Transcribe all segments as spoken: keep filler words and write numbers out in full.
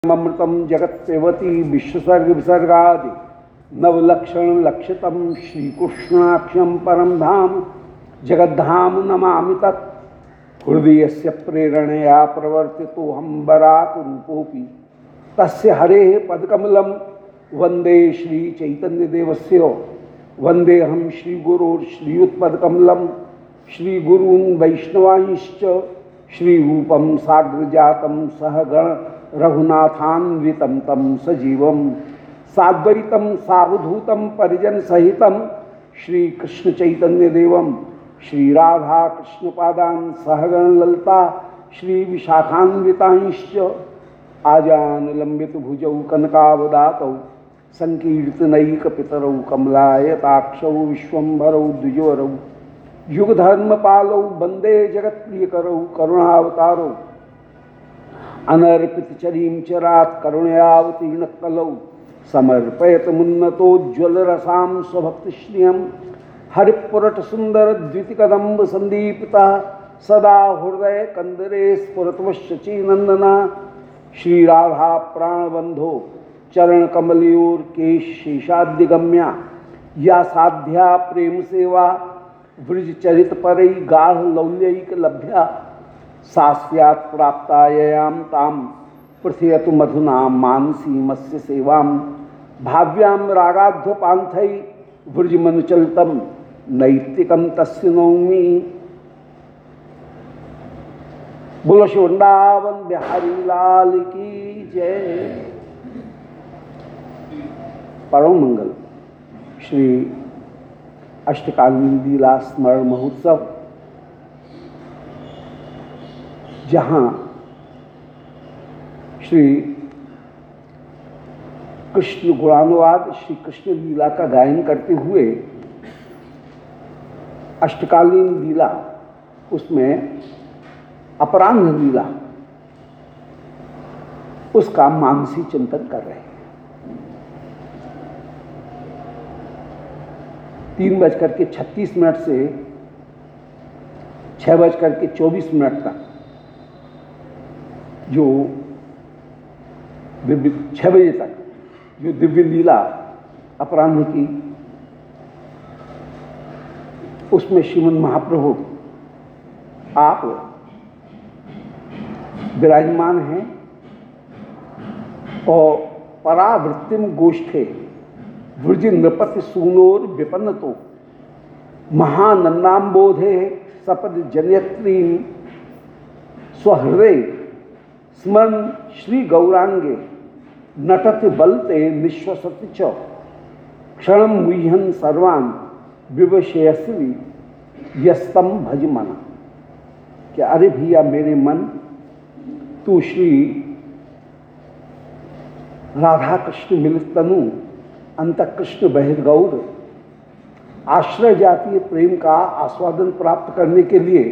अमृतम जगत पेवती विश्वसर्ग विसर्गादि नवलक्षण लक्षितम श्रीकृष्णाक्षम परम धाम जगद्धाम नमामि तत् हृदय से प्रेरणया प्रवर्तितो हम बराक रूपोपि तस्य हरे पदकमलम वंदे श्री चैतन्य देवस्य वंदे हम श्री गुरोर श्रीयुत्पदकमलम श्री गुरून् वैष्णवांश्च श्री रूपम साग्र जातम सहगण रघुनाथान्वितं तम सजीवं साद्वैतं सावधूतं परिजन सहितं श्री कृष्ण चैतन्य देवं श्री राधा कृष्ण पादान् सहगण ललता श्री विशाखान्वितांश्च आजान लंबित भुजौ कनकावदातौ संकीर्तनैक पितरौ कमलायताक्षौ विश्वम्भरौ द्विजोरौ युगधर्म पालौ वंदे जगत्प्रियकरौ करुणावतारौ अनर्पित चरीम चरात करुणयावतीर्ण कलौ समर्पयत मुन्नतोज्ज्वल रसाम स्वभक्तिश्रियम हरिपुरट सुंदर द्वितिकदम्ब संदीपिता सदा हृदय कंदरे स्फुरतवश्ची नंदना श्री राधा प्राणबंधो चरण कमलयोर केश शेषाद्यगम्या या साध्या प्रेम सेवा ब्रज चरित परई गाढ़ लौल्यैक लभ्या सास्यात् प्राप्तायाम ताम पृथ्यतु मधुना मानसी मत्स्य सेवाम भाव्याम रागाध्वपांथै व्रजमनुचलितम नैतिकम तस्य नौमि। बोलो श्री वृंदावन बिहारी लाल की जय। परम मंगल श्री अष्टकालीन लीला स्मरण महोत्सव, जहाँ श्री कृष्ण गुणानुवाद श्री कृष्ण लीला का गायन करते हुए अष्टकालीन लीला, उसमें अपराह्न लीला, उसका मानसी चिंतन कर रहे हैं। तीन बजकर के छत्तीस मिनट से छह बजकर के चौबीस मिनट तक जो दिव्य छः बजे तक जो दिव्य लीला अपराह्न की, उसमें श्रीमद् महाप्रभु आप विराजमान हैं और परावृत्तिम गोष्ठे वृज नृपति सूनोर विपन्नतो महानन्दाम्बोधे सपद जनयत्री स्वहृदय स्मरण श्री गौरांगे नटति बलते निश्वसति च क्षणम मुह्यन सर्वान् विवशयस्वी यस्तम भज मना। क्या अरे भैया मेरे मन, तू श्री राधा कृष्ण मिलित तनु अंत कृष्ण बहिर्गौर आश्रय जातीय प्रेम का आस्वादन प्राप्त करने के लिए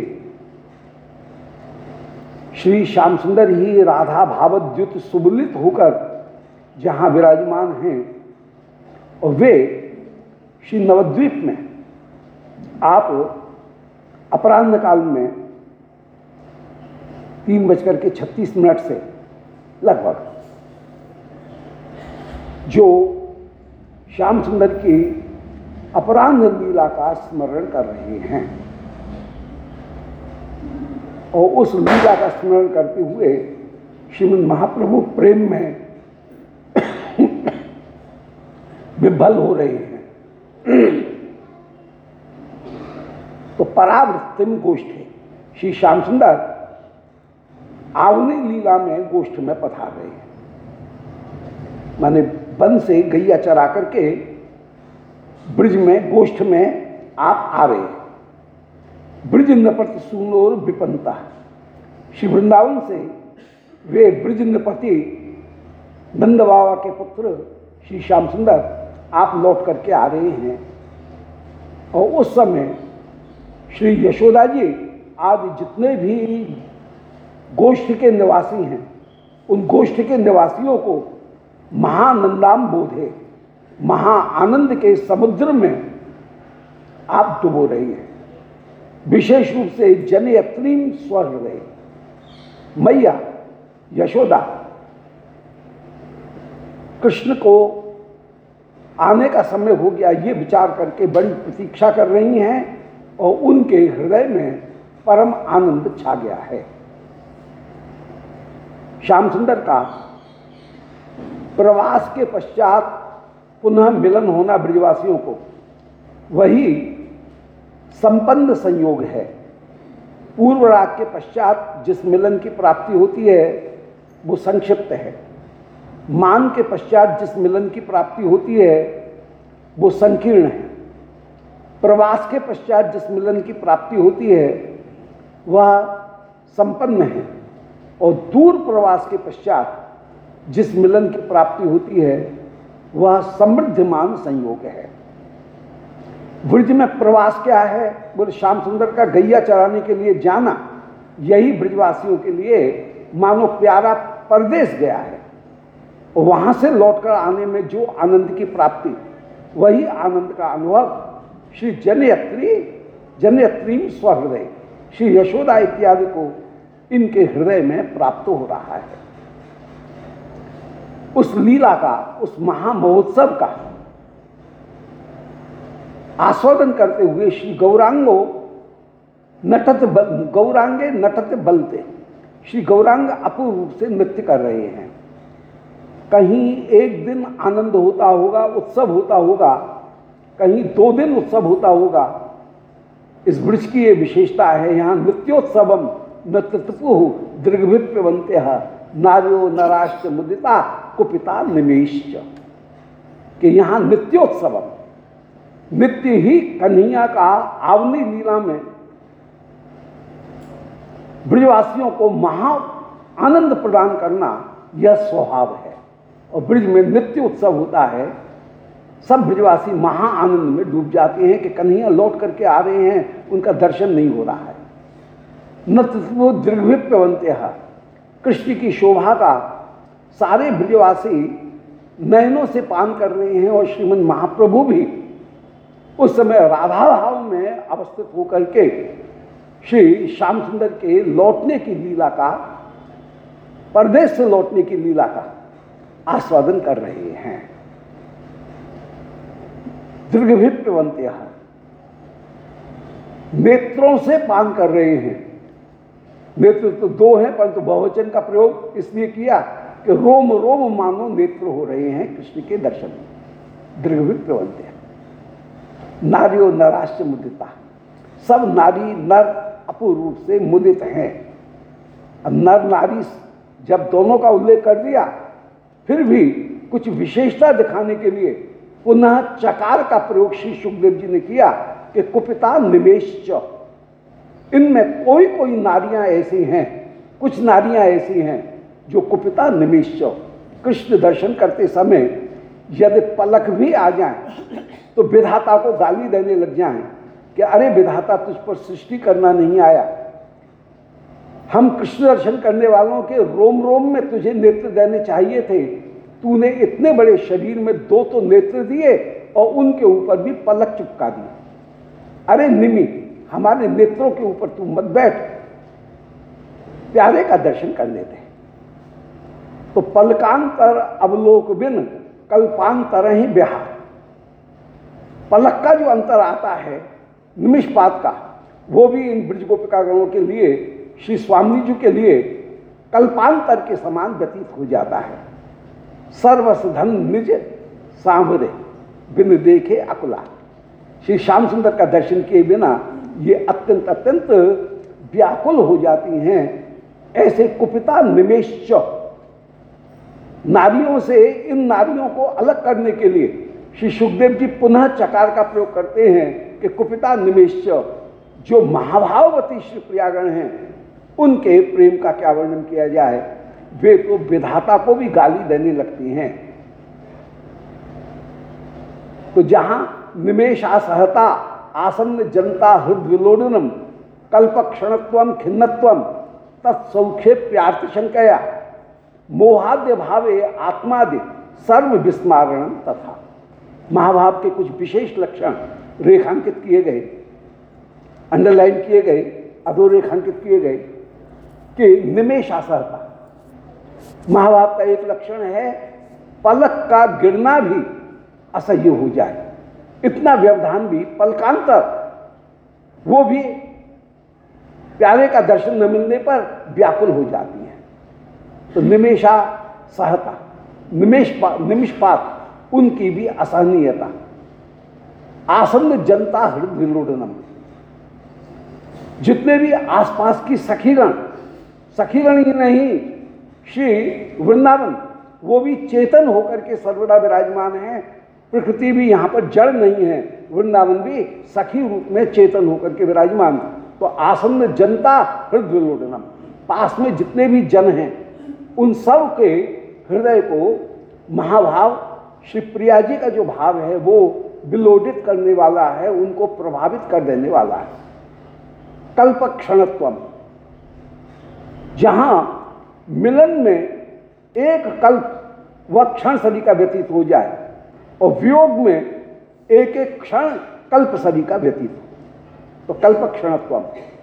श्री श्याम सुंदर ही राधा भावद्युत सुबुलित होकर जहाँ विराजमान हैं, और वे श्री नवद्वीप में आप अपराह्न काल में तीन बजकर के छत्तीस मिनट से लगभग जो श्याम सुंदर की अपराह्न लीला का स्मरण कर रहे हैं, और उस लीला का स्मरण करते हुए श्रीमद् महाप्रभु प्रेम में विभल हो रहे हैं। तो परावृत्तिम गोष्ठे श्री श्याम सुंदर आवनी लीला में गोष्ठ में पधार रहे हैं, माने वन से गैया चरा करके ब्रिज में गोष्ठ में आप आ रहे हैं। ब्रिज नृपति सूनोर विपन्नता, श्री वृंदावन से वे ब्रिज नृपति नंद बाबा के पुत्र श्री श्याम सुंदर आप लौट करके आ रहे हैं, और उस समय श्री यशोदा जी आदि जितने भी गोष्ठ के निवासी हैं, उन गोष्ठ के निवासियों को महानंदाम्बोधे महा आनंद के समुद्र में आप डुबो रही हैं। विशेष रूप से जनयत्रीम स्वहृदय मैया यशोदा कृष्ण को आने का समय हो गया ये विचार करके बड़ी प्रतीक्षा कर रही हैं और उनके हृदय में परम आनंद छा गया है। श्याम सुंदर का प्रवास के पश्चात पुनः मिलन होना ब्रजवासियों को वही संपन्न संयोग है। पूर्व राग के पश्चात जिस मिलन की प्राप्ति होती है वो संक्षिप्त है। मान के पश्चात जिस मिलन की प्राप्ति होती है वो संकीर्ण है। प्रवास के पश्चात जिस मिलन की प्राप्ति होती है वह संपन्न है और दूर प्रवास के पश्चात जिस मिलन की प्राप्ति होती है वह समृद्धिमान संयोग है। ब्रज में प्रवास क्या है? बोले श्याम सुंदर का गैया चराने के लिए जाना यही ब्रजवासियों के लिए मानो प्यारा परदेश गया है। और वहां से लौटकर आने में जो आनंद की प्राप्ति, वही आनंद का अनुभव श्री जनयत्री जनयत्री स्वहृदय श्री यशोदा इत्यादि को इनके हृदय में प्राप्त हो रहा है। उस लीला का, उस महामहोत्सव का आस्वादन करते हुए श्री गौरांगो नटत बल, गौरांगे नटत बलते, श्री गौरांग अपूर्व रूप से नृत्य कर रहे हैं। कहीं एक दिन आनंद होता होगा, उत्सव होता होगा, कहीं दो दिन उत्सव होता होगा। इस ब्रज की ये विशेषता है, यहाँ नृत्योत्सवम नृत्यपु दीर्घभिप्यवंते नार्यो नराश्च मुदिता कुपिता निमेश्च, कि यहाँ नृत्योत्सवम, नित्य ही कन्हैया का आवनी लीला में ब्रजवासियों को महा आनंद प्रदान करना यह स्वभाव है। और ब्रज में नित्य उत्सव होता है, सब ब्रजवासी महा आनंद में डूब जाते हैं कि कन्हैया लौट करके आ रहे हैं, उनका दर्शन नहीं हो रहा है। नृत्यो दीर्घभिप्यवंते, कृष्ण की शोभा का सारे ब्रजवासी नयनों से पान कर रहे हैं। और श्रीमद महाप्रभु भी उस समय राधा भाव में अवस्थित होकर के श्री श्याम सुंदर के लौटने की लीला का, परदेश से लौटने की लीला का आस्वादन कर रहे हैं। दीर्घभिप्यवंते, नेत्रों से पान कर रहे हैं। नेत्र तो दो हैं परंतु बहुवचन का प्रयोग इसलिए किया कि रोम रोम मानो नेत्र हो रहे हैं कृष्ण के दर्शन में। दीर्घभिप्यवंते, नारियो नराश्च मुदिता, सब नारी नर अपूर्व रूप से मुदित हैं। अब नर नारी जब दोनों का उल्लेख कर दिया, फिर भी कुछ विशेषता दिखाने के लिए पुनः चकार का प्रयोग श्री सुखदेव जी ने किया कि कुपिता निमेश्च, इनमें कोई कोई नारियां ऐसी हैं, कुछ नारियां ऐसी हैं जो कुपिता निमेश्च, कृष्ण दर्शन करते समय यदि पलक भी आ जाए तो विधाता को गाली देने लग जाएं कि अरे विधाता, तुझ पर सृष्टि करना नहीं आया, हम कृष्ण दर्शन करने वालों के रोम रोम में तुझे नेत्र देने चाहिए थे, तूने इतने बड़े शरीर में दो तो नेत्र दिए और उनके ऊपर भी पलक चिपका दी। अरे निमि, हमारे नेत्रों के ऊपर तू मत बैठ, प्यारे का दर्शन कर लेते। तो पलकांतर अवलोक बिन कल्पांतर ही बिहार, पलक का जो अंतर आता है निमिषपात का, वो भी इन ब्रज गोपिकागणों के लिए, श्री स्वामी जी के लिए कल्पांतर के समान व्यतीत हो जाता है। सर्वस धन निज सांवरे बिन देखे अकुला, श्री श्याम सुंदर का दर्शन किए बिना ये अत्यंत अत्यंत व्याकुल हो जाती हैं। ऐसे कुपिता निमेश्च, नारियों से इन नारियों को अलग करने के लिए श्री सुखदेव जी पुनः चकार का प्रयोग करते हैं कि कुपिता निमेश्च, जो महाभाववती श्री प्रियागण हैं उनके प्रेम का क्या वर्णन किया जाए, वे तो विधाता को भी गाली देने लगती हैं। तो जहां निमेषासहता आसन्न जनता हृदविलोडनम कल्पक्षणत्वम खिन्नत्वम तत्सौख्ये प्यार्तिशंकया मोहाद्य भावे आत्मादि सर्व विस्मारणम तथा, महाभाव के कुछ विशेष लक्षण रेखांकित किए गए, अंडरलाइन किए गए, अधोरेखांकित किए गए कि निमेषासहता महाभाव का एक लक्षण है पलक का गिरना भी असह्य हो जाए, इतना व्यवधान भी पलकांतर वो भी प्यारे का दर्शन न मिलने पर व्याकुल हो जाती है। तो निमेषा सहता, निमेषपा निमिषपात उनकी भी असहनीयता। आसन्न जनता हृदय विलोडनम, जितने भी आसपास की सखीगण, सखीगण ही नहीं, श्री वृंदावन वो भी चेतन होकर के सर्वदा विराजमान है। प्रकृति भी यहाँ पर जड़ नहीं है, वृंदावन भी सखी रूप में चेतन होकर के विराजमान। तो आसन्न जनता हृदय विलोडनम, पास में जितने भी जन हैं उन सब के हृदय को महाभाव श्री प्रिया जी का जो भाव है वो विलोडित करने वाला है, उनको प्रभावित कर देने वाला है। कल्प क्षणत्वम, जहां मिलन में एक कल्प व क्षण सदी का व्यतीत हो जाए और वियोग में एक एक क्षण कल्प सदी का व्यतीत हो, तो कल्प क्षणत्वम,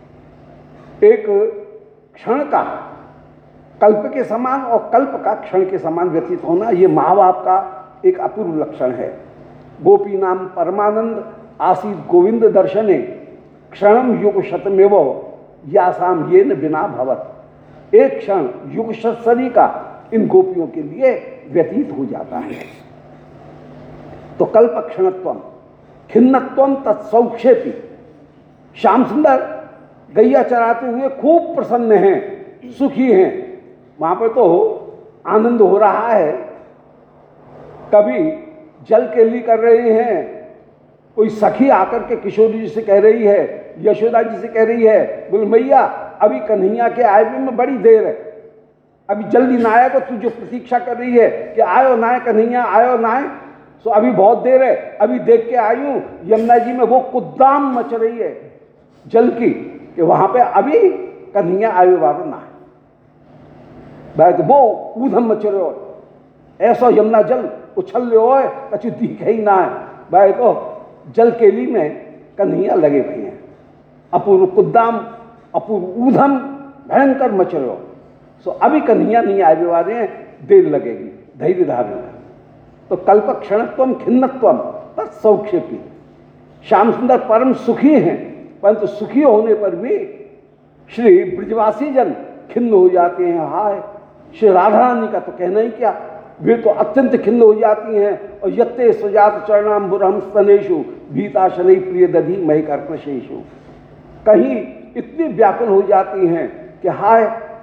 एक क्षण का कल्प के समान और कल्प का क्षण के समान व्यतीत होना, ये महाभाव का एक अपूर्व लक्षण है। गोपी नाम परमानंद आसीत गोविंद दर्शने क्षणम युग शतमेव यासाम ये न बिना भवत, एक क्षण युग शतसदी का इन गोपियों के लिए व्यतीत हो जाता है। तो कल्प क्षणत्वम खिन्नत्वम तत्सौक्षेपी, श्याम सुंदर गैया चराते हुए खूब प्रसन्न हैं, सुखी हैं, वहां पर तो आनंद हो रहा है। कभी जल केली कर रहे हैं, कोई सखी आकर के किशोरी जी से कह रही है, यशोदा जी से कह रही है, बोल मैया अभी कन्हैया के आए भी में बड़ी देर है, अभी जल्दी ना आए, तो तू जो प्रतीक्षा कर रही है कि आयो ना आए कन्हैया, आयो ना आए, तो अभी बहुत देर है, अभी देख के आई हूं यमुना जी में वो कुद्दाम मच रही है जल की कि वहां पे अभी कन्हैया आयो वारो ना है, बैठ वो ऊधम मच रहे हो, ऐसा यमुना जल उछल रहे हो, कछु दिखे ही ना है, भाई तो जल केली में कन्हैया लगे हुए हैं, अपूर्व कुद्दाम अपूर्व ऊधम भयंकर मच रहे हो, सो अभी कन्हैया नहीं आए वाले हैं, देर लगेगी, धैर्य धारण। तो कल्प क्षणत्वम खिन्नत्वम तत्सौक्षेपी, श्याम सुंदर परम सुखी हैं, परंतु सुखी होने पर भी श्री ब्रजवासी जन खिन्न हो जाते हैं। हाय श्री राधा रानी का तो कहना ही क्या, वे तो अत्यंत खिन्न हो जाती हैं। और यत्ते सुजात चरणाम बुरहम स्तनेशु भीता शनै प्रिय दधी मही कर्कशेशु, कहीं इतनी व्याकुल हो जाती हैं कि हाय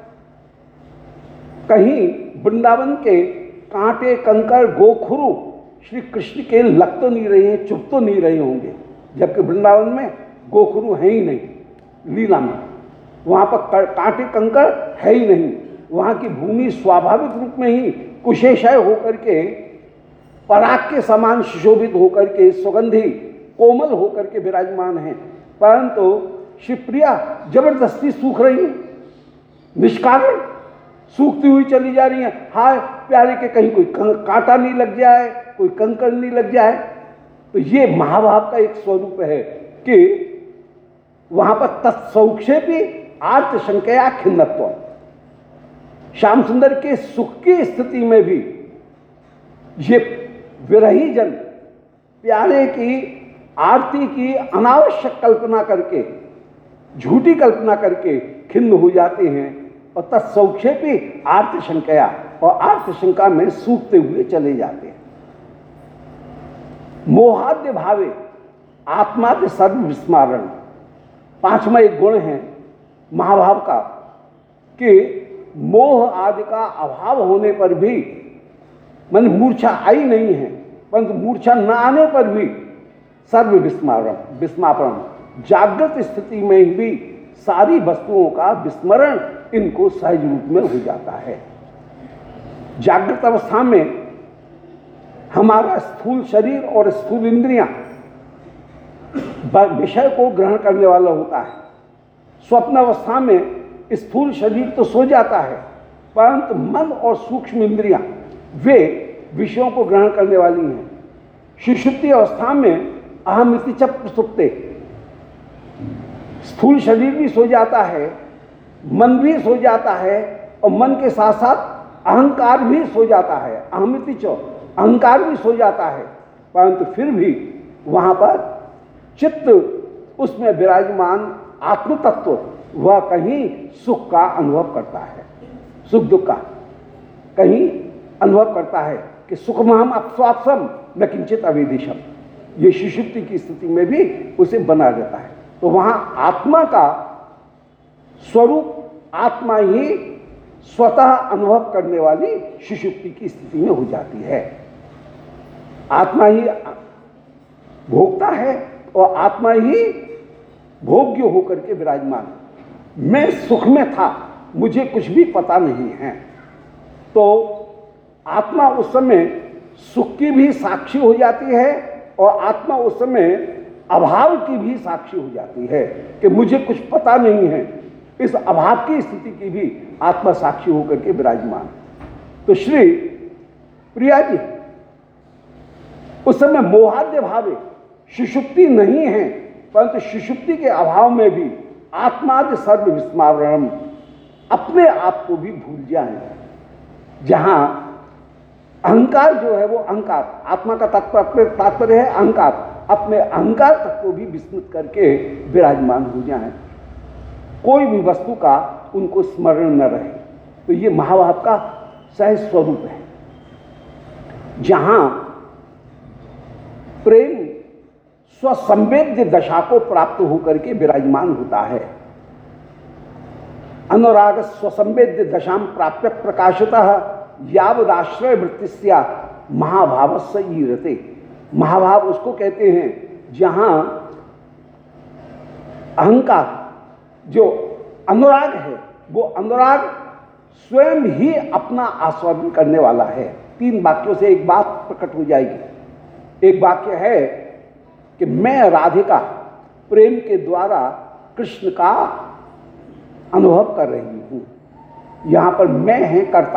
कहीं वृंदावन के कांटे कंकर गोखुरु श्री कृष्ण के लग तो नहीं रहे हैं, चुप तो नहीं रहे होंगे, जबकि वृंदावन में गोखुरु है ही नहीं लीला में, वहाँ पर कांटे कंकर है ही नहीं, वहाँ की भूमि स्वाभाविक रूप में ही कुशेशय होकर के पराग के समान सुशोभित होकर के सुगंधी कोमल होकर के विराजमान है, परंतु शिवप्रिया जबरदस्ती सूख रही है, निष्कारण सूखती हुई चली जा रही है। हाय प्यारे के कहीं कोई कांटा नहीं लग जाए, कोई कंकड़ नहीं लग जाए। तो ये महाभाव का एक स्वरूप है कि वहां पर तत्सौक्षेपी आर्त शंकया खिन्नत्व, श्याम सुंदर के सुख की स्थिति में भी ये विरही जन प्यारे की आरती की अनावश्यक कल्पना करके, झूठी कल्पना करके खिन्न हो जाते हैं और तत्सौक्षेपी आर्त शंकया, और आर्त शंका में सूखते हुए चले जाते हैं। मोहाद्य भावे आत्माद्य सर्व विस्मारण, पांचवा एक गुण है महाभाव का कि मोह आदि का अभाव होने पर भी, मन मूर्छा आई नहीं है, परंतु मूर्छा न आने पर भी सर्व विस्मारण विस्मापरण, जागृत स्थिति में भी सारी वस्तुओं का विस्मरण इनको सहज रूप में हो जाता है। जागृत अवस्था में हमारा स्थूल शरीर और स्थूल इंद्रियां विषय को ग्रहण करने वाला होता है। स्वप्न अवस्था में स्थूल शरीर तो सो जाता है, परंतु मन और सूक्ष्म इंद्रियां वे विषयों को ग्रहण करने वाली हैं। सुषुप्ति अवस्था में अहमिति च प्रसुप्ते, स्थूल शरीर भी सो जाता है, मन भी सो जाता है, और मन के साथ साथ अहंकार भी सो जाता है, अहमिति चो अहंकार भी सो जाता है, परंतु फिर भी वहाँ पर चित्त उसमें विराजमान आत्म तत्व वह कहीं सुख का अनुभव करता है, सुख दुख का कहीं अनुभव करता है कि सुखमहम अपस्वाप्सम न किंचित अवेदिशम, ये सुषुप्ति की स्थिति में भी उसे बना रहता है। तो वहाँ आत्मा का स्वरूप आत्मा ही स्वतः अनुभव करने वाली सुषुप्ति की स्थिति में हो जाती है। आत्मा ही भोगता है और आत्मा ही भोग्य होकर के विराजमान। मैं सुख में था, मुझे कुछ भी पता नहीं है, तो आत्मा उस समय सुख की भी साक्षी हो जाती है और आत्मा उस समय अभाव की भी साक्षी हो जाती है कि मुझे कुछ पता नहीं है। इस अभाव की स्थिति की भी आत्मा साक्षी होकर के विराजमान। तो श्री प्रिया जी उस समय मोहाद्य भावे सुषुप्ति नहीं है, परंतु सुषुप्ति के अभाव में भी आत्मादि सर्व विस्मरणम, अपने आप को भी भूल जाए। जहां अहंकार जो है वो अहंकार, आत्मा का तात्पर्य तात्पर्य है अहंकार, अपने अहंकार तक को भी विस्मृत करके विराजमान हो जाए, कोई भी वस्तु का उनको स्मरण न रहे। तो ये महाभाव का सहज स्वरूप है, जहां प्रेम स्वसंवेद्य दशा को प्राप्त होकर के विराजमान होता है। अनुराग स्वसंवेद्य दशाम प्राप्य प्रकाशतः यावदाश्रय वृत्तिस्या महाभावस्य ईरते। महाभाव उसको कहते हैं जहां अहंकार जो अनुराग है वो अनुराग स्वयं ही अपना आस्वादन करने वाला है। तीन वाक्यों से एक बात प्रकट हो जाएगी। एक वाक्य है कि मैं राधिका प्रेम के द्वारा कृष्ण का अनुभव कर रही हूं। यहां पर मैं है कर्ता,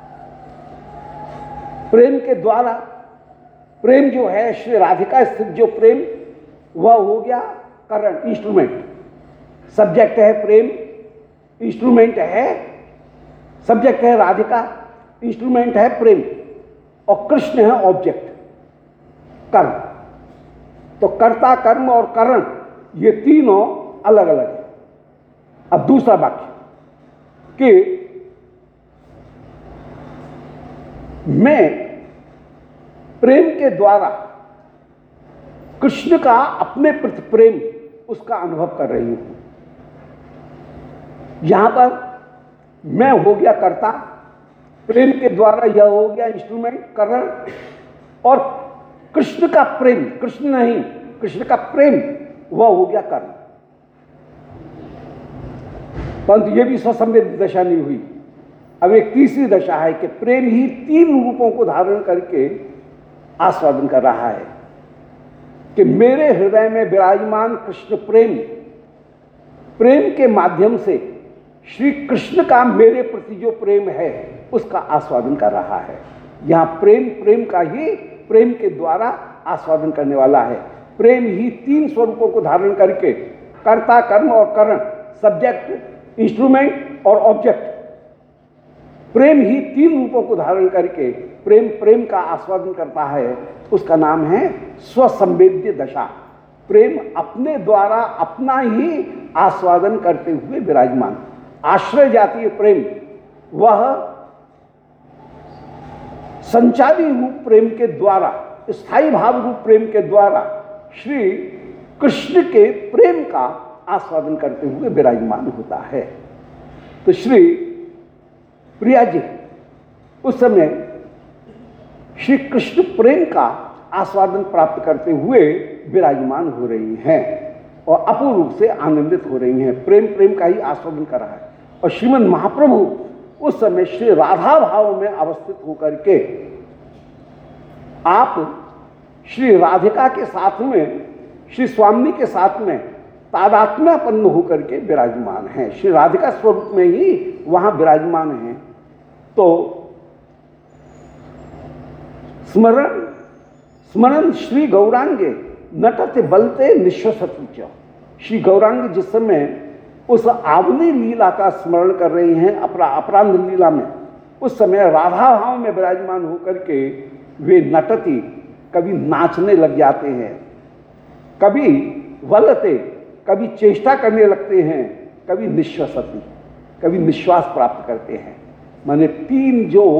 प्रेम के द्वारा। प्रेम जो है श्री राधिका स्थित जो प्रेम वह हो गया कारण, इंस्ट्रूमेंट। सब्जेक्ट है प्रेम, इंस्ट्रूमेंट है, सब्जेक्ट है राधिका, इंस्ट्रूमेंट है प्रेम, और कृष्ण है ऑब्जेक्ट, कर्म। तो कर्ता, कर्म और करण ये तीनों अलग अलग है। अब दूसरा वाक्य कि मैं प्रेम के द्वारा कृष्ण का अपने प्रति प्रेम उसका अनुभव कर रही हूं। यहां पर मैं हो गया कर्ता, प्रेम के द्वारा यह हो गया इंस्ट्रूमेंट करण, और कृष्ण का प्रेम, कृष्ण नहीं कृष्ण का प्रेम वह हो गया कर्म। परंतु यह भी स्वसंवेद्य दशा नहीं हुई। अब एक तीसरी दशा है कि प्रेम ही तीन रूपों को धारण करके आस्वादन कर रहा है कि मेरे हृदय में विराजमान कृष्ण प्रेम, प्रेम के माध्यम से श्री कृष्ण का मेरे प्रति जो प्रेम है उसका आस्वादन कर रहा है। यहां प्रेम प्रेम का ही प्रेम के द्वारा आस्वादन करने वाला है। प्रेम ही तीन स्वरूपों को धारण करके कर्ता, कर्म और करण, सब्जेक्ट, इंस्ट्रूमेंट और ऑब्जेक्ट, प्रेम ही तीन रूपों को धारण करके प्रेम प्रेम का आस्वादन करता है। उसका नाम है स्वसंवेद्य दशा। प्रेम अपने द्वारा अपना ही आस्वादन करते हुए विराजमान। आश्रय जातीय प्रेम वह संचारी रूप प्रेम के द्वारा, स्थायी भाव रूप प्रेम के द्वारा श्री कृष्ण के प्रेम का आस्वादन करते हुए विराजमान होता है। तो श्री प्रिया जी उस समय श्री कृष्ण प्रेम का आस्वादन प्राप्त करते हुए विराजमान हो रही हैं और अपूर्व रूप से आनंदित हो रही हैं। प्रेम प्रेम का ही आस्वादन कर रहा है। और श्रीमद् महाप्रभु उस समय श्री राधा भाव में अवस्थित होकर के आप श्री राधिका के साथ में, श्री स्वामी के साथ में तादात्म्यपन्न होकर के विराजमान हैं। श्री राधिका स्वरूप में ही वहां विराजमान हैं। तो स्मरण स्मरण श्री गौरांगे नटते बलते निश्वसती। श्री गौरांग जिस समय उस आवली लीला का स्मरण कर रही हैं, अपरा अपरांध लीला में उस समय राधा भाव में विराजमान होकर के वे नटती, कभी नाचने लग जाते हैं, कभी वलते, कभी चेष्टा करने लगते हैं, कभी निश्वसती, कभी निश्वास प्राप्त करते हैं। माने तीन जो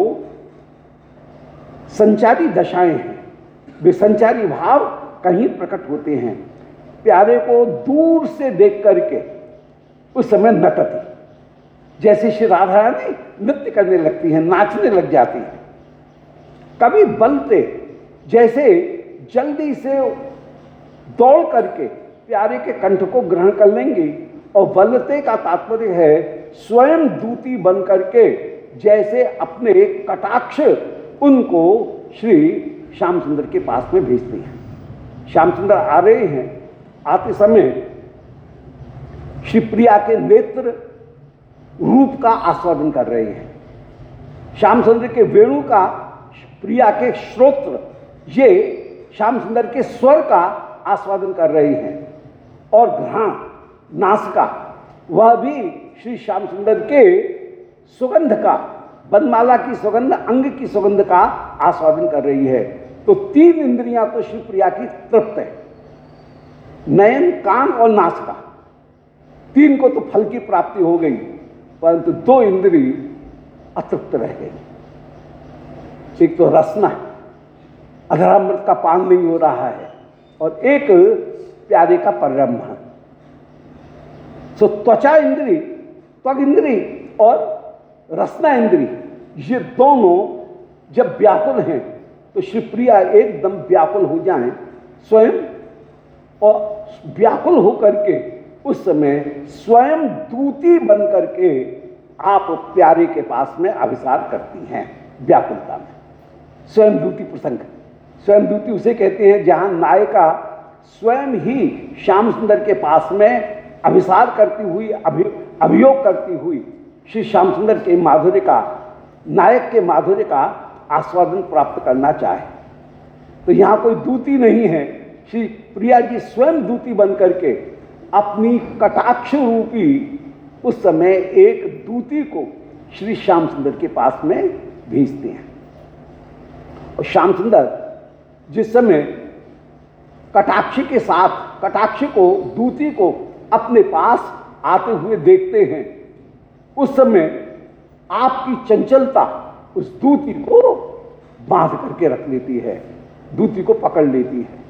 संचारी दशाएं हैं, वे संचारी भाव कहीं प्रकट होते हैं। प्यारे को दूर से देख करके उस समय नटती, जैसे श्री राधा रानी नृत्य करने लगती हैं, नाचने लग जाती हैं। कभी बलते, जैसे जल्दी से दौड़ करके प्यारे के कंठ को ग्रहण कर लेंगी। और बलते का तात्पर्य है स्वयं दूती बन करके, जैसे अपने कटाक्ष उनको श्री श्याम सुंदर के पास में भेजती हैं। श्याम सुंदर आ रहे हैं, आते समय श्री प्रिया के नेत्र रूप का आस्वादन कर रहे हैं। श्याम सुंदर के वेणु का, प्रिया के श्रोत्र, ये श्याम सुंदर के स्वर का आस्वादन कर रही हैं। और घ्राण, नासिका, वह भी श्री श्याम सुंदर के सुगंध का, बनमाला की सुगंध, अंग की सुगंध का आस्वादन कर रही है। तो तीन इंद्रियां तो श्री प्रिया की तृप्त है, नयन, कान और नासिका। तीन को तो फल की प्राप्ति हो गई, परंतु दो इंद्री अतृप्त रह गई। एक तो रसना, अधरामृत का पान नहीं हो रहा है, और एक प्यारे का परब्रह्म। सो त्वचा इंद्री, त्वग इंद्री और रसना इंद्री, ये दोनों जब व्याकुल हैं तो श्री प्रिया एकदम व्याकुल हो जाएं स्वयं, और व्याकुल होकर के उस समय स्वयं दूती बन करके आप प्यारे के पास में अभिसार करती हैं। व्याकुलता में स्वयं दूती प्रसंग, स्वयं दूती उसे कहते हैं जहां नायिका स्वयं ही श्याम सुंदर के पास में अभिसार करती हुई, अभि अभियोग करती हुई श्री श्याम सुंदर के माधुर्य का, नायक के माधुर्य का आस्वादन प्राप्त करना चाहे। तो यहाँ कोई दूती नहीं है, श्री प्रिया जी स्वयं दूती बन करके अपनी कटाक्ष रूपी उस समय एक दूती को श्री श्याम सुंदर के पास में भेजते हैं। और श्याम सुंदर जिस समय कटाक्ष के साथ, कटाक्ष को, दूती को अपने पास आते हुए देखते हैं, उस समय आपकी चंचलता उस दूती को बांध करके रख लेती है, दूती को पकड़ लेती है।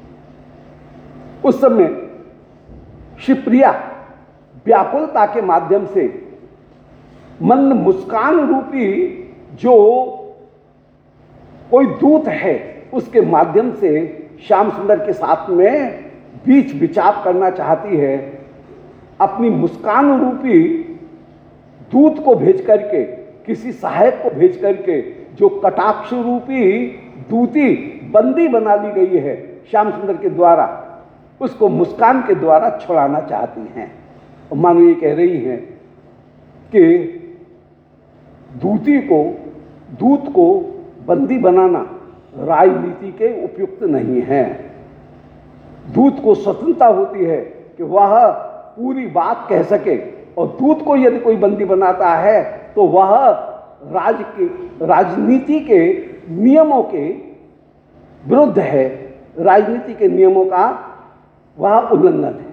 उस समय श्री प्रिया व्याकुलता के माध्यम से मंद मुस्कान रूपी जो कोई दूत है उसके माध्यम से श्याम सुंदर के साथ में बीच विचार करना चाहती है। अपनी मुस्कान रूपी दूत को भेज करके, किसी सहायक को भेज करके, जो कटाक्ष रूपी दूती बंदी बना ली गई है श्याम सुंदर के द्वारा, उसको मुस्कान के द्वारा छुड़ाना चाहती हैं। और मानो ये कह रही हैं कि दूती को, दूत को बंदी बनाना राजनीति के उपयुक्त नहीं है। दूत को स्वतंत्रता होती है कि वह पूरी बात कह सके, और दूत को यदि कोई बंदी बनाता है तो वह राज के, राजनीति के नियमों के विरुद्ध है, राजनीति के नियमों का वह उल्लंघन है।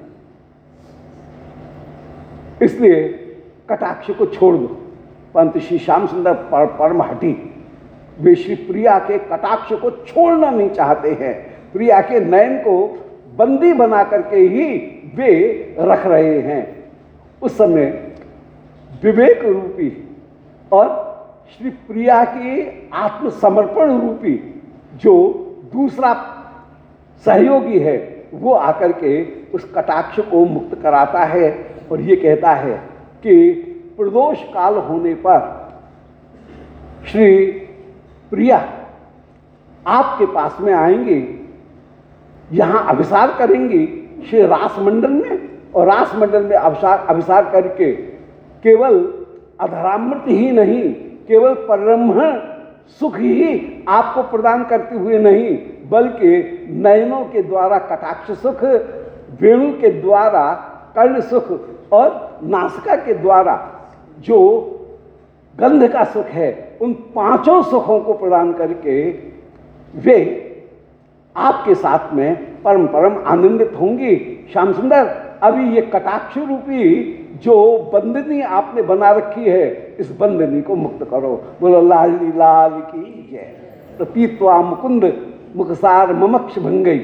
इसलिए कटाक्ष को छोड़ दो। परंतु श्री श्याम सुंदर पर, परम हठी, वे श्री प्रिया के कटाक्ष को छोड़ना नहीं चाहते हैं। प्रिया के नयन को बंदी बना करके ही वे रख रहे हैं। उस समय विवेक रूपी और श्री प्रिया के आत्मसमर्पण रूपी जो दूसरा सहयोगी है, वो आकर के उस कटाक्ष को मुक्त कराता है और ये कहता है कि प्रदोष काल होने पर श्री प्रिया आपके पास में आएंगी, यहाँ अभिसार करेंगी श्री रास मंडल में, और रास मंडल में अभिसार अभिसार करके केवल अधरामृत ही नहीं, केवल परब्रह्म सुख ही आपको प्रदान करते हुए नहीं, बल्कि नयनों के द्वारा कटाक्ष सुख, वेणु के द्वारा कर्ण सुख और नासिका के द्वारा जो गंध का सुख है, उन पांचों सुखों को प्रदान करके वे आपके साथ में परम परम आनंदित होंगी। श्याम सुंदर, अभी ये कटाक्ष रूपी जो बंदनी आपने बना रखी है, इस बंदनी को मुक्त करो। बोलो लाली लाल की जय। तो पीतवा मुकुंद मुखसार ममक्ष भंगई।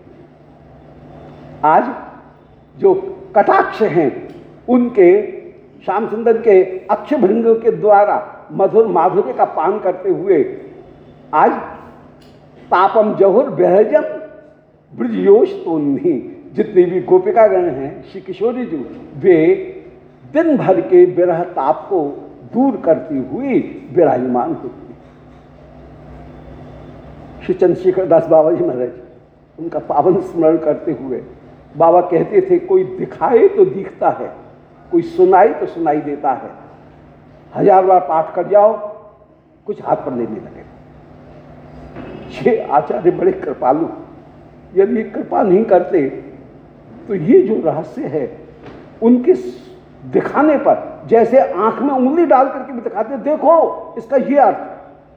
आज जो कटाक्ष हैं उनके, श्याम सुंदर के अक्ष भंग के द्वारा मधुर माधुर्य का पान करते हुए आज तापम जहुर बेहजम ब्रजयोश तोन्ही, जितनी भी गोपिकागण हैं श्री किशोरी जी, वे दिन भर के विरह ताप को दूर करती हुई विराजमान होती। श्री चंद्रशेखर दास बाबा जी महाराज, उनका पावन स्मरण करते हुए बाबा कहते थे, कोई दिखाए तो दिखता है, कोई सुनाई तो सुनाई देता है। हजार बार पाठ कर जाओ, कुछ हाथ पर लेने लगे। ये आचार्य बड़े कृपालु, यदि ये कृपा नहीं करते तो ये जो रहस्य है उनके दिखाने पर, जैसे आंख में उंगली डाल करके भी दिखाते, देखो इसका ये अर्थ है।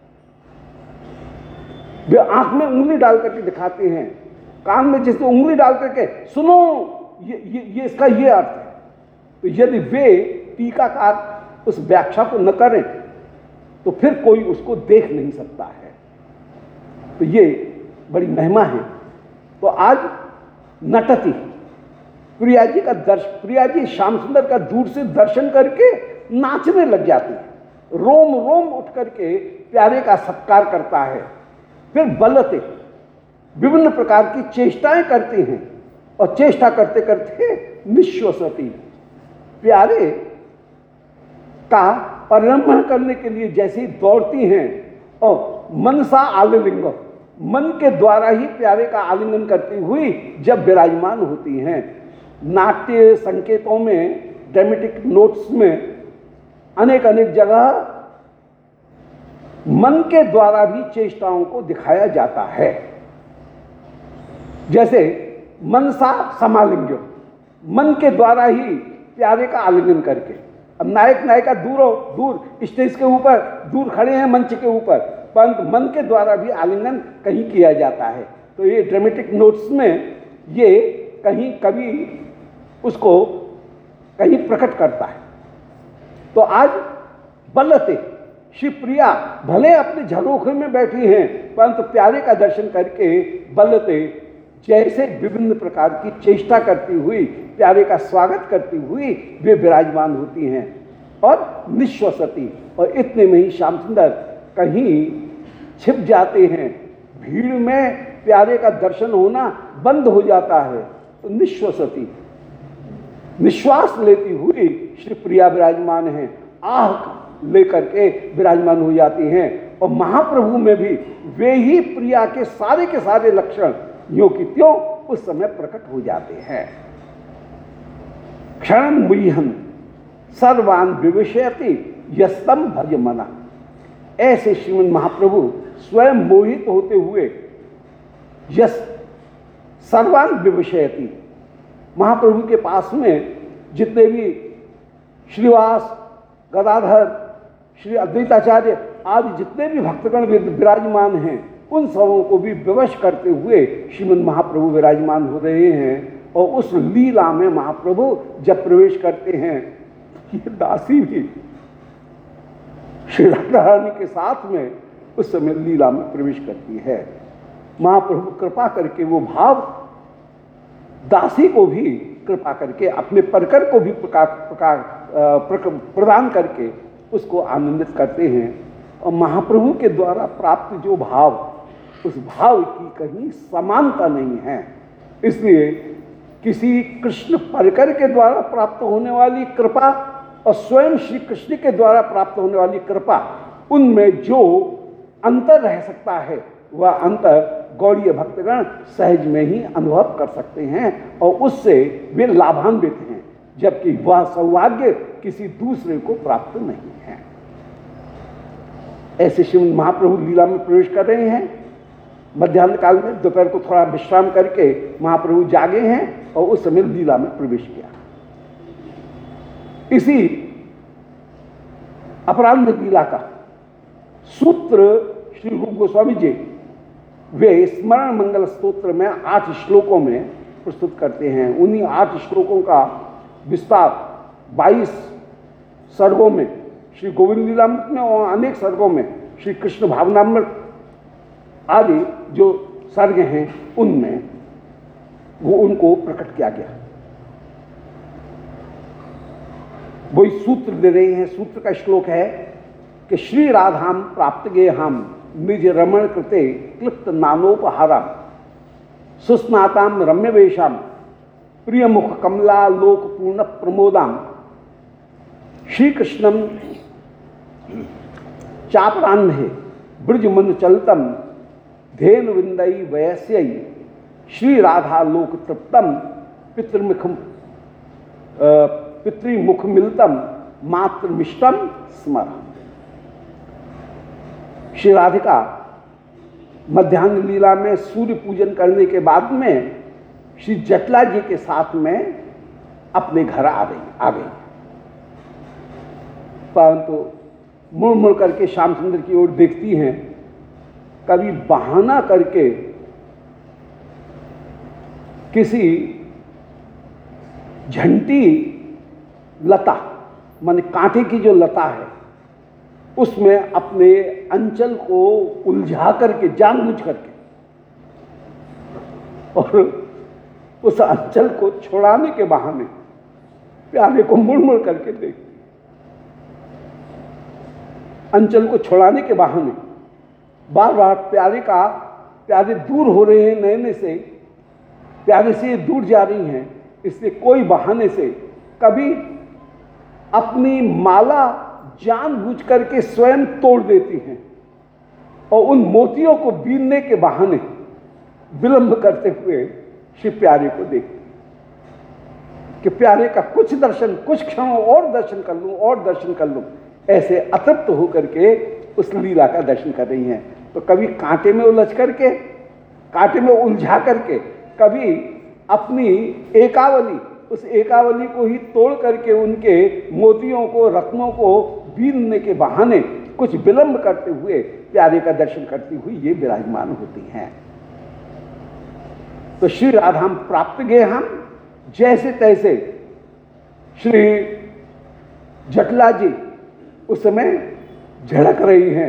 वे आंख में उंगली डाल करके दिखाते हैं, कान में जैसे उंगली डाल करके सुनो, ये ये, ये इसका ये अर्थ है। तो यदि वे टीकाकार उस व्याख्या को न करें तो फिर कोई उसको देख नहीं सकता है। तो ये बड़ी महिमा है। तो आज नटती प्रिया जी का दर्शन, प्रिया जी श्याम सुंदर का दूर से दर्शन करके नाचने लग जाती है, रोम रोम उठ करके प्यारे का सत्कार करता है। फिर बलते विभिन्न प्रकार की चेष्टाएं करते हैं और चेष्टा करते करते निश्वसती, प्यारे का परिरम्भण करने के लिए जैसे ही दौड़ती हैं और मनसा आलिंग, मन के द्वारा ही प्यारे का आलिंगन करती हुई जब विराजमान होती हैं। नाट्य संकेतों में, ड्रामेटिक नोट्स में अनेक अनेक जगह मन के द्वारा भी चेष्टाओं को दिखाया जाता है। जैसे मनसा समालिंग्यो, मन के द्वारा ही प्यारे का आलिंगन करके। अब नायक नायिका दूर दूर स्टेज के ऊपर दूर खड़े हैं, मंच के ऊपर, परंतु मन के द्वारा भी आलिंगन कहीं किया जाता है। तो ये ड्रामेटिक नोट्स में ये कहीं कभी उसको कहीं प्रकट करता है। तो आज बलते श्री प्रिया भले अपने झरोखे में बैठी हैं, परंतु प्यारे का दर्शन करके बलते जैसे विभिन्न प्रकार की चेष्टा करती हुई, प्यारे का स्वागत करती हुई वे विराजमान होती हैं। और निश्वसती, और इतने में ही श्याम सुंदर कहीं छिप जाते हैं, भीड़ में प्यारे का दर्शन होना बंद हो जाता है। तो निश्वसती, निश्वास लेती हुई श्री प्रिया विराजमान हैं, आह लेकर के विराजमान हो जाती हैं। और महाप्रभु में भी वे ही प्रिया के सारे के सारे लक्षण यो कि त्यों उस समय प्रकट हो जाते हैं। क्षण मुहन सर्वान विविशयति यस्तम भज मना, ऐसे श्रीमन महाप्रभु स्वयं मोहित होते हुए यस सर्वान विविशयति, महाप्रभु के पास में जितने भी श्रीवास, गदाधर, श्री अद्वैताचार्य आदि जितने भी भक्तगण विराजमान हैं, उन सबों को भी विवश करते हुए श्रीमन महाप्रभु विराजमान हो रहे हैं। और उस लीला में महाप्रभु जब प्रवेश करते हैं, ये दासी भी श्री राधा रानी के साथ में उस समय लीला में प्रवेश करती है। महाप्रभु कृपा करके वो भाव दासी को भी कृपा करके, अपने परकर को भी प्रकार प्रकार प्रदान करके उसको आनंदित करते हैं। और महाप्रभु के द्वारा प्राप्त जो भाव, उस भाव की कहीं समानता नहीं है। इसलिए किसी कृष्ण परकर के द्वारा प्राप्त होने वाली कृपा और स्वयं श्री कृष्ण के द्वारा प्राप्त होने वाली कृपा, उनमें जो अंतर रह सकता है वह अंतर गौड़ीय भक्तगण सहज में ही अनुभव कर सकते हैं और उससे वे लाभान्वित हैं, जबकि वह सौभाग्य किसी दूसरे को प्राप्त नहीं है। ऐसे श्रीमद महाप्रभु लीला में प्रवेश कर रहे हैं। मध्याह्न काल में दोपहर को थोड़ा विश्राम करके महाप्रभु जागे हैं और उस समय लीला में प्रवेश किया। इसी अपराह्न लीला का सूत्र श्री रूप गोस्वामी जी वे स्मरण मंगल स्तोत्र में आठ श्लोकों में प्रस्तुत करते हैं। उन्हीं आठ श्लोकों का विस्तार बाईस सर्गों में श्री गोविंद लीलामृत में और अनेक सर्गों में श्री कृष्ण भावनामृत आदि जो सर्ग हैं उनमें वो उनको प्रकट किया गया। वही सूत्र दे रहे हैं। सूत्र का श्लोक है कि श्री राधाम प्राप्त गे हम निज रमण कृते क्लिप्त नानोपहाराम सुस्नाताम रम्य वेशाम प्रिय मुख कमला लोक पूर्ण प्रमोदाम श्री कृष्णम चापरान्हे ब्रज मन चलतम धेनु विंदई वयस्यई श्री राधा लोक तृप्तम पितृमुख पितृमुख मिलतम मातृमिष्टम स्मर। श्री राधिका मध्यान्ह लीला में सूर्य पूजन करने के बाद में श्री जटला जी के साथ में अपने घर आ गई आ गई परंतु मुड़ मुड़ करके श्याम सुंदर की ओर देखती हैं। कभी बहाना करके किसी झंटी लता माने कांटे की जो लता है उसमें अपने अंचल को उलझा करके जानबूझ करके और उस अंचल को छुड़ाने के बहाने प्यारे को मुड़ मुड़ करके देखती। अंचल को छुड़ाने के बहाने बार बार प्यारे का प्यारे दूर हो रहे हैं नैने से, प्यारे से दूर जा रही हैं, इसलिए कोई बहाने से कभी अपनी माला जानबूझ करके स्वयं तोड़ देती हैं और उन मोतियों को बीनने के बहाने विलंब करते हुए श्री प्यारे को देखती कि प्यारे का कुछ दर्शन कुछ क्षणों और दर्शन कर लूं और दर्शन कर लूं, ऐसे अतृप्त होकर के उस लीला का दर्शन कर रही हैं। तो कभी कांटे में उलझ करके कांटे में उलझा करके कभी अपनी एकावली उस एकावली को ही तोड़ करके उनके मोतियों को रत्नों को बीनने के बहाने कुछ विलंब करते हुए प्यारे का दर्शन करती हुई ये विराजमान होती हैं। तो श्री राधाम प्राप्त गए हम जैसे तैसे श्री जटला जी उस समय झड़क रही हैं।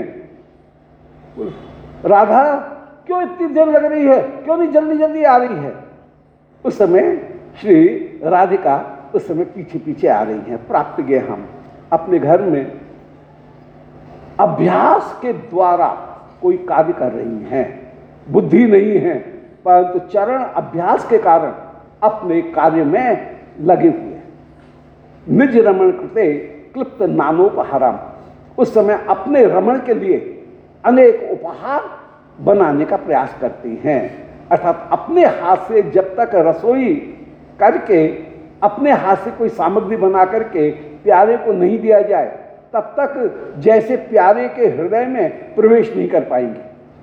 राधा क्यों इतनी देर लग रही है, क्यों नहीं जल्दी जल्दी आ रही है। उस समय श्री राधिका उस समय पीछे पीछे आ रही हैं। प्राप्त गए हम अपने घर में अभ्यास के द्वारा कोई कार्य कर रही हैं, बुद्धि नहीं है परंतु चरण अभ्यास के कारण अपने कार्य में लगे हुए हैं। निज रमण कृते क्लिप्त नानोपहारम उस समय अपने रमण के लिए अनेक उपहार बनाने का प्रयास करती हैं, अर्थात अपने हाथ से जब तक रसोई करके अपने हाथ से कोई सामग्री बना करके प्यारे को नहीं दिया जाए तब तक जैसे प्यारे के हृदय में प्रवेश नहीं कर पाएंगे।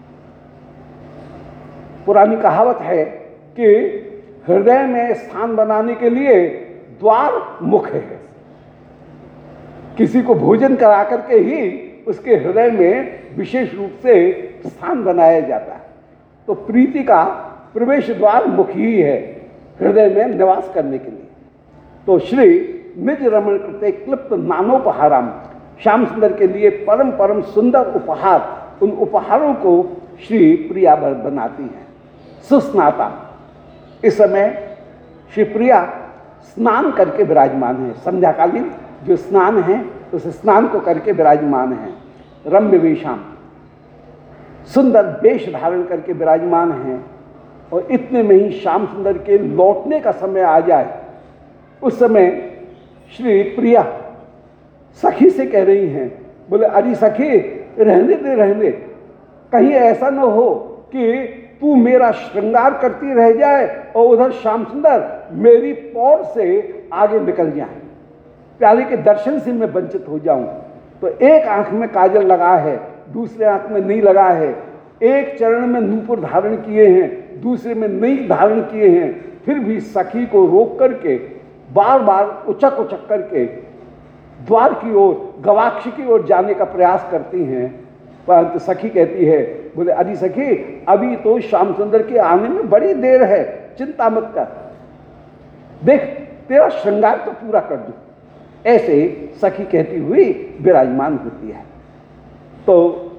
पुरानी कहावत है कि हृदय में स्थान बनाने के लिए द्वार मुख है। किसी को भोजन करा करके ही उसके हृदय में विशेष रूप से स्थान बनाया जाता है। तो प्रीति का प्रवेश द्वार मुख ही है हृदय में निवास करने के लिए। तो श्री निज रमण कृते क्लिप्त नानोपहाराम श्याम सुंदर के लिए परम परम सुंदर उपहार, उन उपहारों को श्री प्रिया बनाती हैं। सुस्नाता इस समय श्री प्रिया स्नान करके विराजमान है। संध्याकालीन जो स्नान है उस स्नान को करके विराजमान है। रम्य वेशाम सुंदर वेश धारण करके विराजमान हैं। और इतने में ही श्याम सुंदर के लौटने का समय आ जाए उस समय श्री प्रिया सखी से कह रही हैं, बोले अरे सखी रहने दे रहने, कहीं ऐसा न हो कि तू मेरा श्रृंगार करती रह जाए और उधर श्याम सुंदर मेरी पौर से आगे निकल जाए, प्यारे के दर्शन से मैं वंचित हो जाऊं। तो एक आंख में काजल लगा है, दूसरे आंख में नहीं लगा है, एक चरण में नूपुर धारण किए हैं, दूसरे में नहीं धारण किए हैं, फिर भी सखी को रोक करके बार बार उचक उचक करके द्वार की ओर, गवाक्ष की ओर जाने का प्रयास करती हैं, परंतु सखी कहती है, बोले अरे सखी अभी तो श्याम सुंदर के आने में बड़ी देर है, चिंता मत कर, देख तेरा श्रृंगार तो पूरा कर दूं। ऐसे सखी कहती हुई विराजमान होती है। तो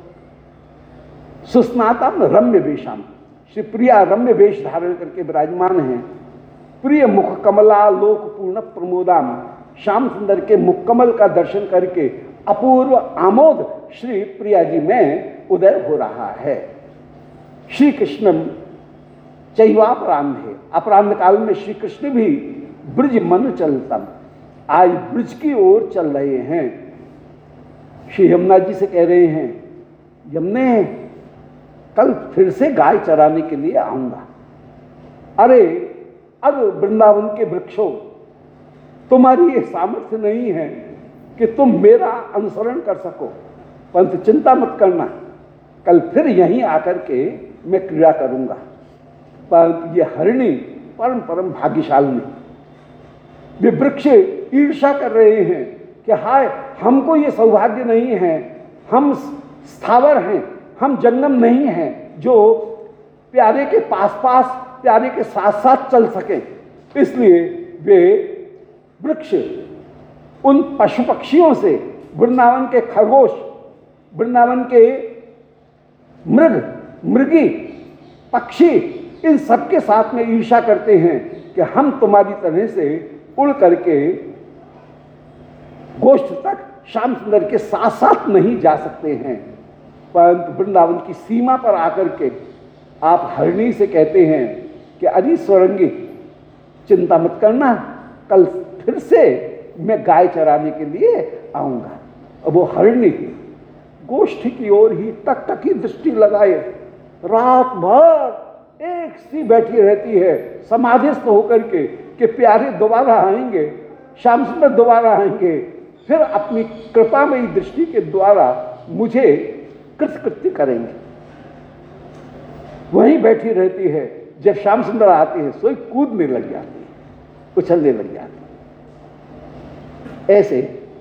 सुस्नातम रम्य वेशम, श्री प्रिया रम्य वेश धारण करके विराजमान हैं। प्रिय मुख कमला लोक पूर्ण प्रमोदाम, श्याम सुंदर के मुख कमल का दर्शन करके अपूर्व आमोद श्री प्रिया जी में उदय हो रहा है। श्री कृष्ण चैवापरांध है, अपरांध काल में श्री कृष्ण भी ब्रज मन चलतम, आज ब्रज की ओर चल रहे हैं। श्री यमुना जी से कह रहे हैं, यमुने कल फिर से गाय चराने के लिए आऊंगा। अरे अब वृंदावन के वृक्षों, तुम्हारी ये सामर्थ्य नहीं है कि तुम मेरा अनुसरण कर सको, परंतु चिंता मत करना, कल फिर यहीं आकर के मैं क्रीड़ा करूंगा। परंतु ये हरिणी परम परम भाग्यशाली, वे वृक्ष ईर्षा कर रहे हैं कि हाय हमको ये सौभाग्य नहीं है, हम स्थावर हैं, हम जंगम नहीं हैं जो प्यारे के पास पास प्यारे के साथ साथ चल सकें। इसलिए वे वृक्ष उन पशु पक्षियों से, वृंदावन के खरगोश, वृंदावन के मृग मृगी पक्षी, इन सबके साथ में ईर्षा करते हैं कि हम तुम्हारी तरह से उड़ करके गोष्ठ तक श्याम सुंदर के साथ साथ नहीं जा सकते हैं। परंतु वृंदावन की सीमा पर आकर के आप हरिणी से कहते हैं कि अरे स्वरंगी चिंता मत करना, कल फिर से मैं गाय चराने के लिए आऊंगा। अब वो हरिणी गोष्ठ की ओर ही टक टकी दृष्टि लगाए रात भर एक सी बैठी रहती है, समाधिस्थ होकर के कि प्यारे दोबारा आएंगे, श्याम सुंदर दोबारा आएंगे, फिर अपनी कृपामयी दृष्टि के द्वारा मुझे कृतकृत्य करेंगे। वहीं बैठी रहती है, जब श्याम सुंदर आते हैं सोई कूदने लग जाती है, उछलने लग जाती है। ऐसे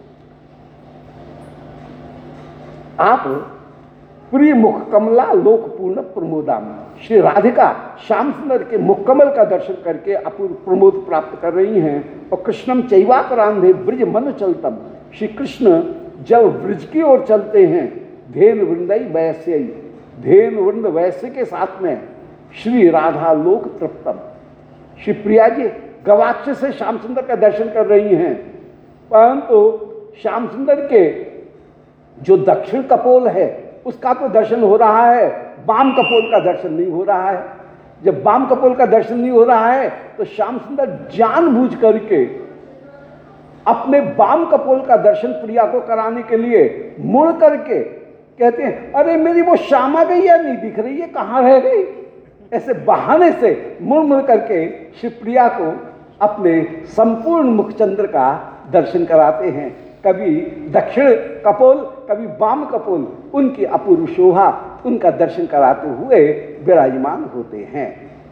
आप प्रिय मुख कमला लोकपूर्ण प्रमोदाम, श्री राधिका श्याम सुंदर के मुख कमल का दर्शन करके अपूर्व प्रमोद प्राप्त कर रही हैं। और कृष्णम चैवापरांधे ब्रज मन चलतम, श्री कृष्ण जब ब्रज की ओर चलते हैं, धेन वृंदई वैश्य, धेन वृंद वैश्य के साथ में श्री राधा लोक तृप्तम, श्री प्रिया जी गवाक्ष से श्याम सुंदर का दर्शन कर रही हैं। परंतु श्याम सुंदर के जो दक्षिण कपोल है उसका तो दर्शन हो रहा है, वाम कपोल का दर्शन नहीं हो रहा है। जब वाम कपोल का दर्शन नहीं हो रहा है तो श्याम सुंदर जानबूझ करके अपने वाम कपोल का दर्शन प्रिया को कराने के लिए मुड़ करके कहते हैं, अरे मेरी वो श्यामा गैया नहीं दिख रही है, कहाँ रह गई। ऐसे बहाने से मुड़ मुड़ करके श्री प्रिया को अपने संपूर्ण मुखचंद्र का दर्शन कराते हैं। कभी दक्षिण कपोल, कभी वाम कपोल, उनकी अपूर्व शोभा, उनका दर्शन कराते हुए विराजमान होते हैं।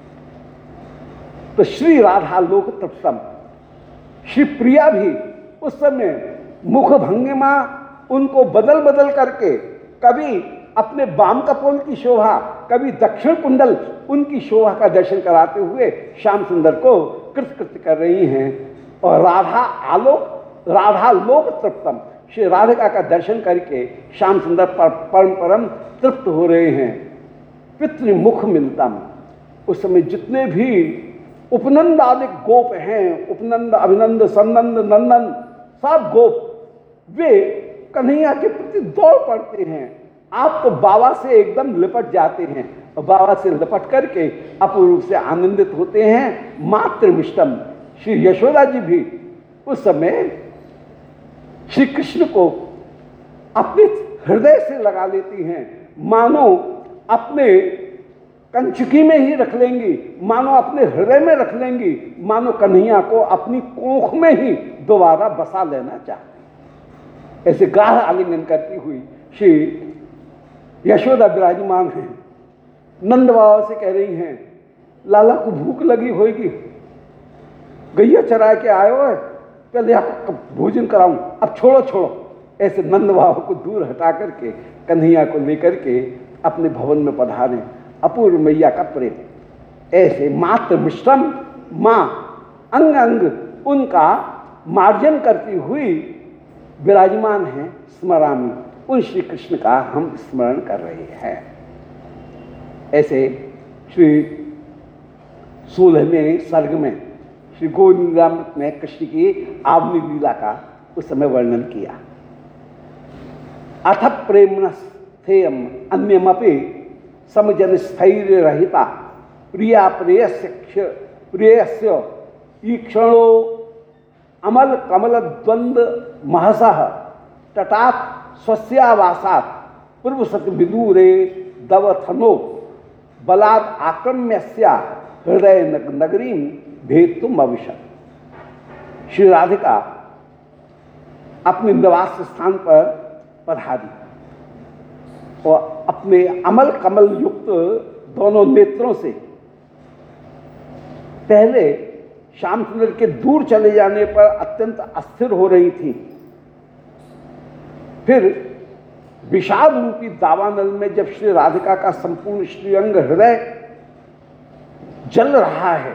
तो श्री राधा लोक तृप्तम, श्री प्रिया भी उस समय मुख भंगिमा उनको बदल बदल करके कभी अपने वाम कपोल की शोभा, कभी दक्षिण कुंडल उनकी शोभा का दर्शन कराते हुए श्याम सुंदर को कृतकृत्य कर रही हैं। और राधा आलोक, राधा लोक तृप्तम, श्री राधिका का दर्शन करके श्याम सुंदर पर परम परम तृप्त हो रहे हैं। पितृमुख मिलतम, उस समय जितने भी उपनंद आदि गोप हैं, उपनंद अभिनंद सन्नंद नंदन सब गोप, वे कन्हैया के प्रति दौड़ पड़ते हैं। आप तो बाबा से एकदम लिपट जाते हैं, और बाबा से लिपट करके अपूर्व से आनंदित होते हैं। मातृमिष्टम, श्री यशोदा जी भी उस समय श्री कृष्ण को अपने हृदय से लगा लेती हैं, मानो अपने कंचुकी में ही रख लेंगी, मानो अपने हृदय में रख लेंगी, मानो कन्हैया को अपनी कोख में ही दोबारा बसा लेना चाहती। ऐसे गाढ़ आलिंगन करती हुई श्री यशोदा विराजमान हैं। नंद बाबा से कह रही हैं, लाला को भूख लगी होगी, गैया चरा के आयो है, पहले आपको भोजन कराऊं, अब छोड़ो छोड़ो। ऐसे नंद बाबा को दूर हटा करके कन्हैया को लेकर के अपने भवन में पधारे। अपूर्व मैया का प्रेम ऐसे मात्र विश्रम माँ अंग अंग उनका मार्जन करती हुई विराजमान है। स्मरामी, उन श्री कृष्ण का हम स्मरण कर रहे हैं। ऐसे श्री सोलहवें सर्ग में श्री गोविंदामृत में कृष्ण की आवनी लीला का उस समय वर्णन किया। अथ प्रेमणस्थेयम अन्यमपि समजन स्थैर्य रहिता प्रिया प्रेयस्य प्रेयस्य ईक्षणो अमल कमल द्वंद्व महसः तटात् स्वस्यावासात् पूर्वसत विदूरे दवथनो बलात् आक्रम्यस्या हृदय नगरीं भेदतुम अविशत्। श्री राधिका अपने निवास स्थान पर पधारी और अपने अमल कमल युक्त दोनों नेत्रों से पहले श्याम सुंदर के दूर चले जाने पर अत्यंत अस्थिर हो रही थी, फिर विषाद रूपी दावानल में जब श्री राधिका का संपूर्ण श्रीअंग हृदय जल रहा है,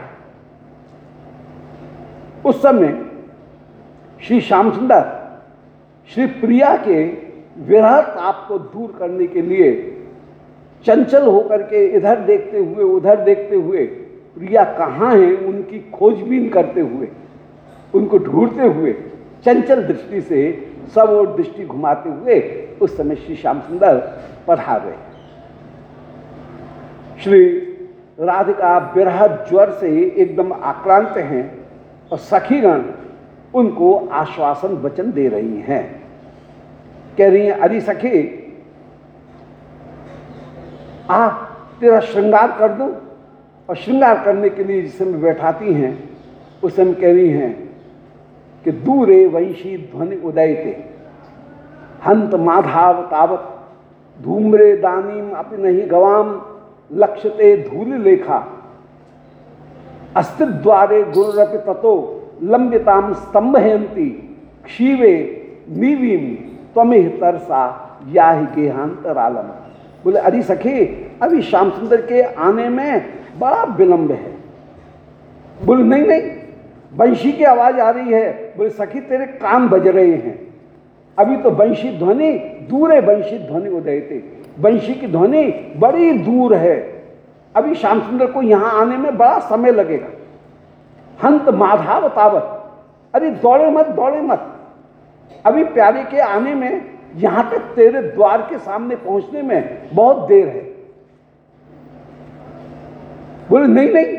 उस समय श्री श्याम सुंदर श्री प्रिया के विरह ताप को दूर करने के लिए चंचल होकर के इधर देखते हुए उधर देखते हुए, प्रिया कहाँ है उनकी खोजबीन करते हुए, उनको ढूंढते हुए चंचल दृष्टि से सब और दृष्टि घुमाते हुए उस समय श्री श्याम सुंदर पधारे। श्री राधिका विरह ज्वर से एकदम आक्रांत हैं और सखीगण उनको आश्वासन वचन दे रही हैं। कह रही हैं, अरे सखी आ तेरा श्रृंगार कर दूं। और श्रृंगार करने के लिए जिस समय बैठाती हैं उस समय कह रही हैं कि दूरे वंशी ध्वनि उदयते हंत माधाव तावत धूम्रे दानीम अपि नहीं गवाम लक्ष्यते धूल लेखा अस्तिद्वारे गुरुरपि ततो लंबिताम स्तंभयंती क्षीवे नीवीम त्वमेह तरसा याहि गेहांतरालम। बोले अरे सखी अभी श्याम सुंदर के आने में बड़ा विलंब है। बोले नहीं नहीं बंशी की आवाज आ रही है। बोले सखी तेरे कान बज रहे हैं, अभी तो बंशी ध्वनि दूर बंशी ध्वनि उदयते, बंशी की ध्वनि बड़ी दूर है, अभी श्याम सुंदर को यहां आने में बड़ा समय लगेगा। हंत माधाव तावत, अरे दौड़े मत दौड़े मत, अभी प्यारे के आने में यहां तक तेरे द्वार के सामने पहुंचने में बहुत देर है। बोले नहीं नहीं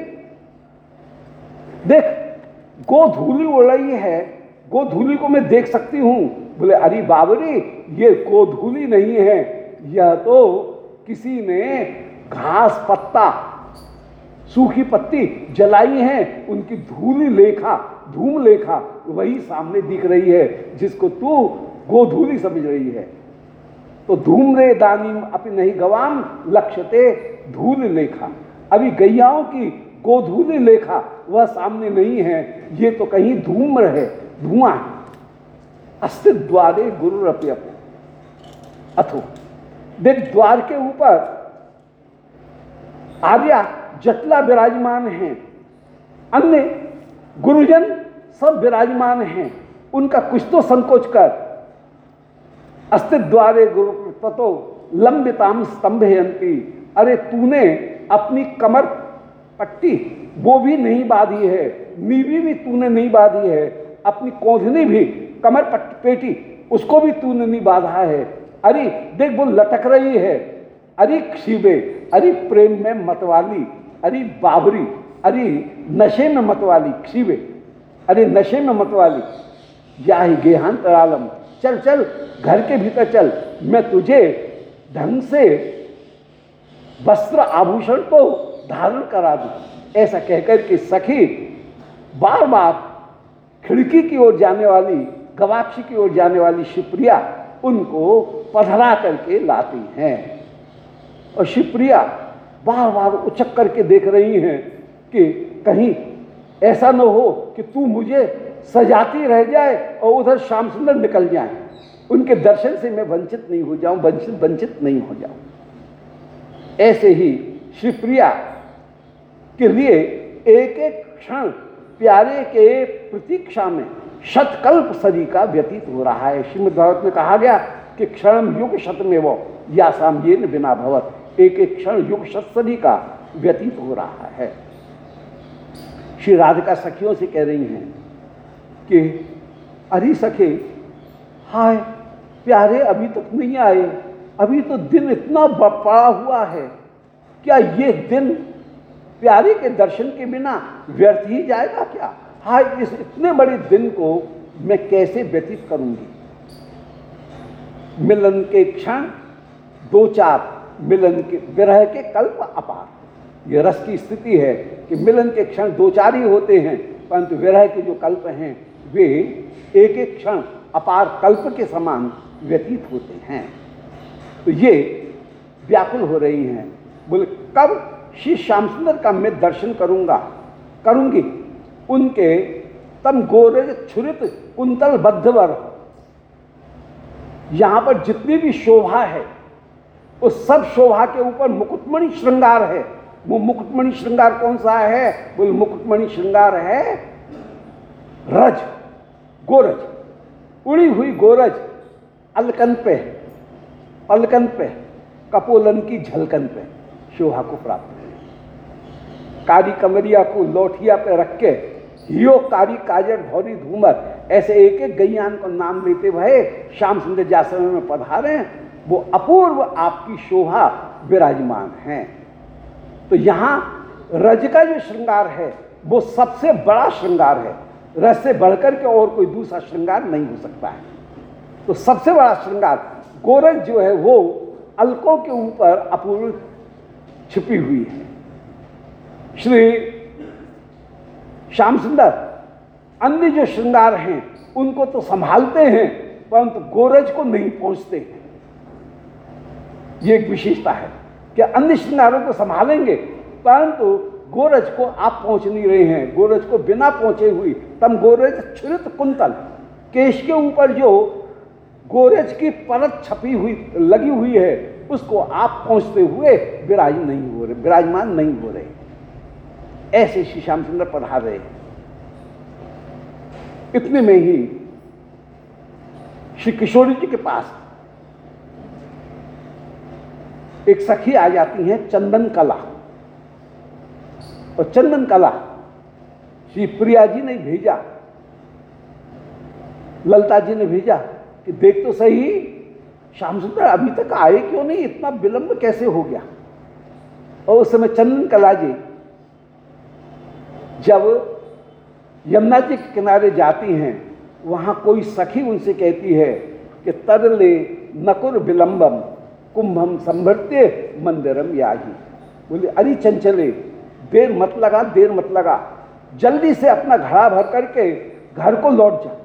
देख गोधूली उड़ रही है, गोधूली को मैं देख सकती हूं। बोले अरे बाबरी ये गोधूली नहीं है, यह तो किसी ने घास पत्ता सूखी पत्ती जलाई है, उनकी धूली लेखा धूम लेखा वही सामने दिख रही है जिसको तू गोधूली समझ रही है। तो धूम्रे दानीम अपि नहीं गवाम लक्ष्यते धूल लेखा, अभी गैयाओं की गोधूली लेखा वह सामने नहीं है, ये तो कहीं धूम्र है, धुआं है। अस्ति द्वारे गुरुरपि अथो, देख द्वार के ऊपर आर्या जटला विराजमान हैं, अन्य गुरुजन सब विराजमान हैं, उनका कुछ तो संकोच कर। अस्ति द्वारे गुरु ततो लंबिताम स्तंभयंती, अरे तूने अपनी कमर पट्टी वो भी नहीं बांधी है, नीवी भी तूने नहीं बांधी है, अपनी कोंधनी भी कमर पेटी उसको भी तूने नहीं बांधा है। अरे देख वो लटक रही है, अरे क्षीबे, अरे प्रेम में मतवाली, अरे बाबरी, अरे नशे में मतवाली, क्षीबे अरे नशे में मतवाली, या ही गेहांतरालम, चल चल घर के भीतर चल, मैं तुझे ढंग से वस्त्र आभूषण तो धारण करा दूं। ऐसा कहकर के सखी बार बार खिड़की की ओर जाने वाली, गवाक्षी की ओर जाने वाली शिवप्रिया उनको पधरा करके लाती हैं। और शिवप्रिया बार बार उचक करके देख रही हैं कि कहीं ऐसा न हो कि तू मुझे सजाती रह जाए और उधर श्याम सुंदर निकल जाए, उनके दर्शन से मैं वंचित नहीं हो जाऊं, वंचित वंचित नहीं हो जाऊं। ऐसे ही श्री प्रिया के लिए एक एक क्षण प्यारे के प्रतीक्षा में शतकल्प सदी का व्यतीत हो रहा है। श्रीमद् भागवत में कहा गया कि क्षण युग शत में वो या साम्येन बिना भवत, एक एक क्षण युग शत सदी का व्यतीत हो रहा है। श्री राधिका सखियों से कह रही हैं कि अरे सखे, हाय प्यारे अभी तक नहीं आए, अभी तो दिन इतना पड़ा हुआ है, क्या ये दिन प्यारे के दर्शन के बिना व्यर्थ ही जाएगा क्या? हाय इस इतने बड़े दिन को मैं कैसे व्यतीत करूंगी? मिलन के क्षण दो चार, मिलन के विरह के कल्प अपार। ये रस की स्थिति है कि मिलन के क्षण दो चार ही होते हैं, परंतु विरह के जो कल्प हैं वे एक एक क्षण अपार कल्प के समान व्यतीत होते हैं। तो ये व्याकुल हो रही हैं, बोले कब श्री श्याम सुंदर का मैं दर्शन करूंगा, करूंगी। उनके तम गोरे छुरित कुंतल बद्धवर, यहां पर जितनी भी शोभा है उस सब शोभा के ऊपर मुकुटमणि श्रृंगार है। वो मुकुटमणि श्रृंगार कौन सा है? बोले मुकुटमणि श्रृंगार है रज, गोरज, उड़ी हुई गोरज अलकन पे, पलकन पे, कपोलन की झलकन पे शोभा को प्राप्त है। कारी कमरिया को लोठिया पे रख के हियो कारी काजर भौरी धूमर, ऐसे एक एक गैयान को नाम लेते हुए श्याम सुंदर जासर में पधारे, वो अपूर्व आपकी शोभा विराजमान है। तो यहाँ रज का जो श्रृंगार है वो सबसे बड़ा श्रृंगार है, रस से बढ़कर के और कोई दूसरा श्रृंगार नहीं हो सकता है। तो सबसे बड़ा श्रृंगार गोरज जो है वो अलकों के ऊपर अपूर्व छिपी हुई है। श्री श्याम सुंदर अन्य जो श्रृंगार हैं उनको तो संभालते हैं, परंतु गोरज को नहीं पहुंचते हैं। ये एक विशेषता है कि अन्य श्रृंगारों को संभालेंगे, परंतु गोरज को आप पहुंच नहीं रहे हैं। गोरज को बिना पहुंचे हुई तम गोरज छुरित कुंतल, केश के ऊपर जो गोरज की परत छपी हुई लगी हुई है उसको आप पहुंचते हुए विराज नहीं हो रहे, विराजमान नहीं हो रहे। ऐसे श्री श्याम सुंदर पधार रहे। इतने में ही श्री किशोरी जी के पास एक सखी आ जाती है चंदन कला, और चंदन कला श्री प्रिया जी ने भेजा, ललता जी ने भेजा कि देख तो सही श्याम सुंदर अभी तक आए क्यों नहीं, इतना विलंब कैसे हो गया। और उस समय चंदन कला जी जब यमुना जी के किनारे जाती हैं, वहां कोई सखी उनसे कहती है कि तरले नकुर विलंबम कुंभम संभृत्य मंदिरम याही। बोले अरे चंचले, देर मत लगा, देर मत लगा, जल्दी से अपना घड़ा भर करके घर को लौट जा।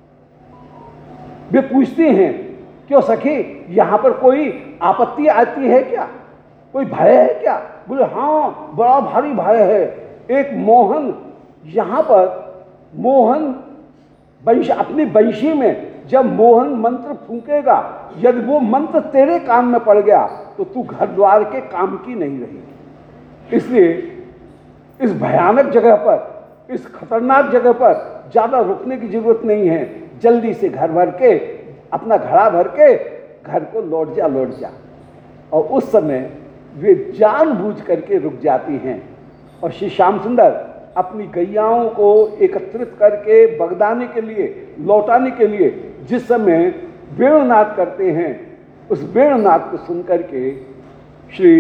वे पूछती हैं क्यों सखी, यहां पर कोई आपत्ति आती है क्या, कोई भय है क्या? बोले हाँ बड़ा भारी भय है। एक मोहन यहां पर, मोहन बंश अपनी बंशी में जब मोहन मंत्र फूंकेगा, यदि वो मंत्र तेरे कान में पड़ गया तो तू घर द्वार के काम की नहीं रहेगी। इसलिए इस भयानक जगह पर, इस खतरनाक जगह पर ज्यादा रुकने की जरूरत नहीं है, जल्दी से घर भर के अपना घड़ा भर के घर को लौट जा, लौट जा। और उस समय वे जानबूझ करके रुक जाती हैं और श्री श्याम सुंदर अपनी गैयाओं को एकत्रित करके बगदाने के लिए, लौटाने के लिए जिस समय वेणुनाद करते हैं, उस वेणुनाद को सुनकर के श्री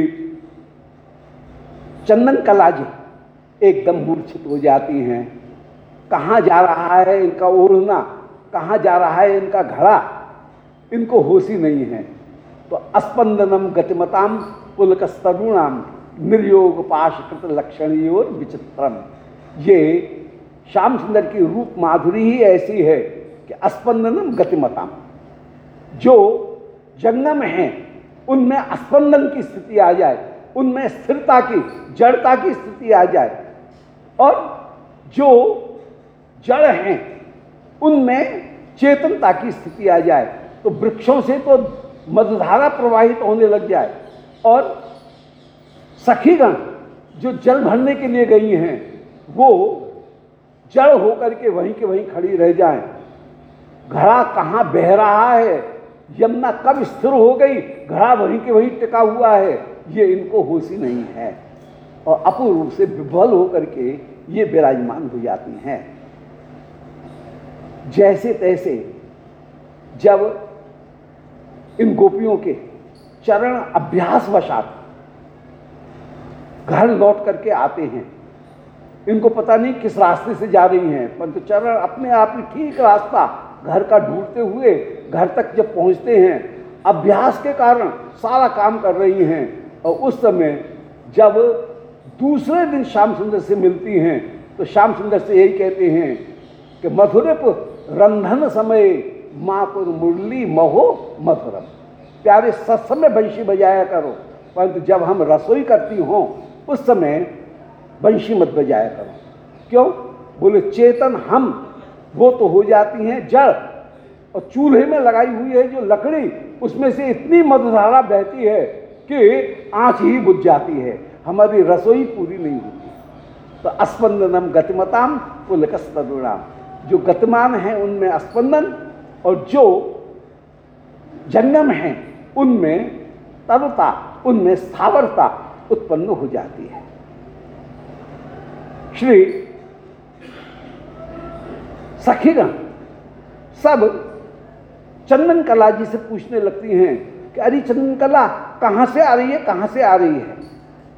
चंदन कला जी एकदम मूर्छित हो जाती हैं। कहाँ जा रहा है इनका ओढ़ना, कहाँ जा रहा है इनका घड़ा, इनको होश ही नहीं है। तो अस्पंदनम गतिमताम पुलकस्तरुणाम निर्योग पाशकृत लक्षणी और विचित्रम। ये श्याम सुंदर की रूप माधुरी ही ऐसी है कि अस्पंदनम गतिमताम, जो जंगम हैं उनमें अस्पंदन की स्थिति आ जाए, उनमें स्थिरता की, जड़ता की स्थिति आ जाए, और जो जड़ हैं उनमें चेतनता की स्थिति आ जाए, तो वृक्षों से तो मधुधारा प्रवाहित होने लग जाए और सखीगण जो जल भरने के लिए गई हैं वो जड़ होकर के वहीं के वहीं खड़ी रह जाएं। घड़ा कहाँ बह रहा है, यमुना कब स्थिर हो गई, घड़ा वहीं के वहीं टिका हुआ है, ये इनको होश ही नहीं है और अपूर्ण रूप से विभल होकर के ये विराजमान हो जाती हैं। जैसे तैसे जब इन गोपियों के चरण अभ्यास वशात घर लौट करके आते हैं, इनको पता नहीं किस रास्ते से जा रही हैं, परंतु चरण अपने आप ही ठीक रास्ता घर का ढूंढते हुए घर तक जब पहुंचते हैं, अभ्यास के कारण सारा काम कर रही हैं। और उस समय जब दूसरे दिन श्याम सुंदर से मिलती हैं तो श्याम सुंदर से यही कहते हैं कि मधुरिप रंधन समय मापुर मुरली महो मधुरम, प्यारे सत्समय बंशी बजाया करो, परंतु जब हम रसोई करती हों उस समय बंशी मत बजाया करो। क्यों? बोले चेतन हम वो तो हो जाती हैं जड़, और चूल्हे में लगाई हुई है जो लकड़ी उसमें से इतनी मधुधारा बहती है कि आँच ही बुझ जाती है, हमारी रसोई पूरी नहीं होती। तो अस्पंदनम गतिमताम पुलकस्तुणाम, जो गतिमान हैं उनमें अस्पंदन और जो जंगम हैं उनमें तरता, उनमें स्थावरता उत्पन्न हो जाती है। श्री सखीगण सब चंदन कला जी से पूछने लगती हैं कि अरे चंदन कला कहाँ से आ रही है, कहाँ से आ रही है?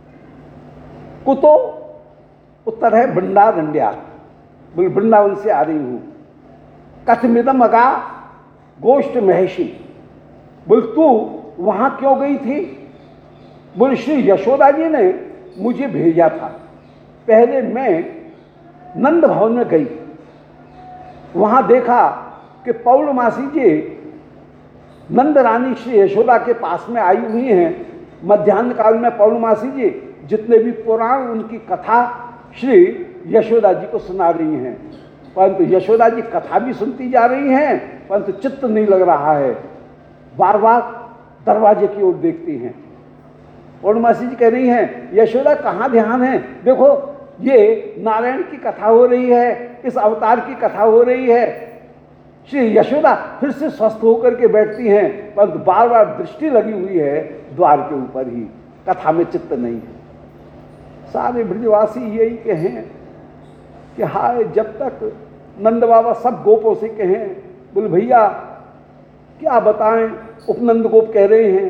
कुतो उत्तर है वृंदारण्या, बोल वृंदावन से आ रही हूँ। कथमिदम अगा गोष्ठ महेशी, बोल तू वहाँ क्यों गई थी? बोल श्री यशोदा जी ने मुझे भेजा था। पहले मैं नंद भवन में गई, वहाँ देखा कि पौर्णमासी जी नंद रानी श्री यशोदा के पास में आई हुई हैं। मध्याह्न काल में पौर्णमासी जी जितने भी पुराण उनकी कथा श्री यशोदा जी को सुना रही हैं, परंतु यशोदा जी कथा भी सुनती जा रही हैं परंतु चित्त नहीं लग रहा है, बार बार दरवाजे की ओर देखती हैं। पौर्णमासी जी कह रही हैं यशोदा कहाँ ध्यान है, देखो ये नारायण की कथा हो रही है, इस अवतार की कथा हो रही है। श्री यशोदा फिर से स्वस्थ होकर के बैठती हैं परंतु बार बार दृष्टि लगी हुई है द्वार के ऊपर ही, कथा में चित्त नहीं है। सारे ब्रजवासी यही कहें कि हाय जब तक नंद बाबा सब गोपों से कहें, बोले भैया क्या बताएं, उपनंद गोप कह रहे हैं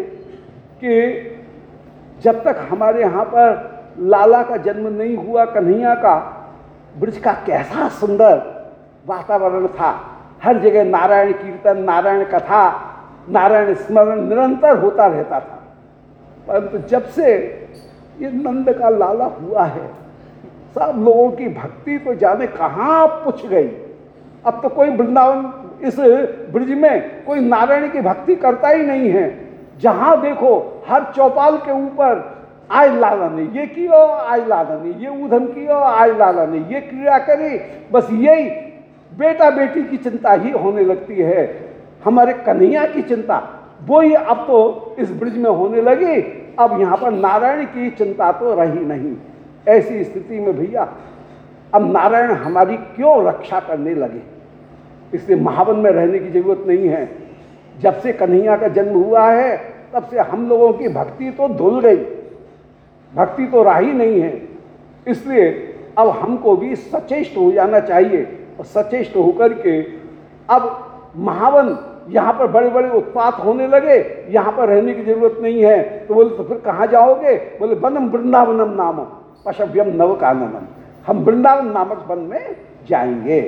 कि जब तक हमारे यहाँ पर लाला का जन्म नहीं हुआ, कन्हैया का, ब्रज का कैसा सुंदर वातावरण था, हर जगह नारायण कीर्तन, नारायण कथा, नारायण स्मरण निरंतर होता रहता था। परंतु जब से ये नंद का लाला हुआ है सब लोगों की भक्ति तो जाने कहाँ पुछ गई। अब तो कोई वृंदावन इस ब्रज में कोई नारायण की भक्ति करता ही नहीं है। जहाँ देखो हर चौपाल के ऊपर आज लाला ने ये किया, आज लाला ने ये ऊधम किया, आज लाला ने ये क्रिया करी, बस यही बेटा बेटी की चिंता ही होने लगती है। हमारे कन्हैया की चिंता वो ही अब तो इस ब्रज में होने लगी, अब यहाँ पर नारायण की चिंता तो रही नहीं। ऐसी स्थिति में भैया अब नारायण हमारी क्यों रक्षा करने लगे, इसलिए महावन में रहने की जरूरत नहीं है। जब से कन्हैया का जन्म हुआ है तब से हम लोगों की भक्ति तो धुल गई, भक्ति तो रही नहीं है। इसलिए अब हमको भी सचेष्ट हो जाना चाहिए और सचेष्ट होकर के अब महावन यहाँ पर बड़े बड़े उत्पात होने लगे, यहाँ पर रहने की जरूरत नहीं है। तो बोले तो फिर कहाँ जाओगे? बोले वनम वृंदावनम नाम पशव्यम नव काननम, हम वृंदावन नामक वन में जाएंगे।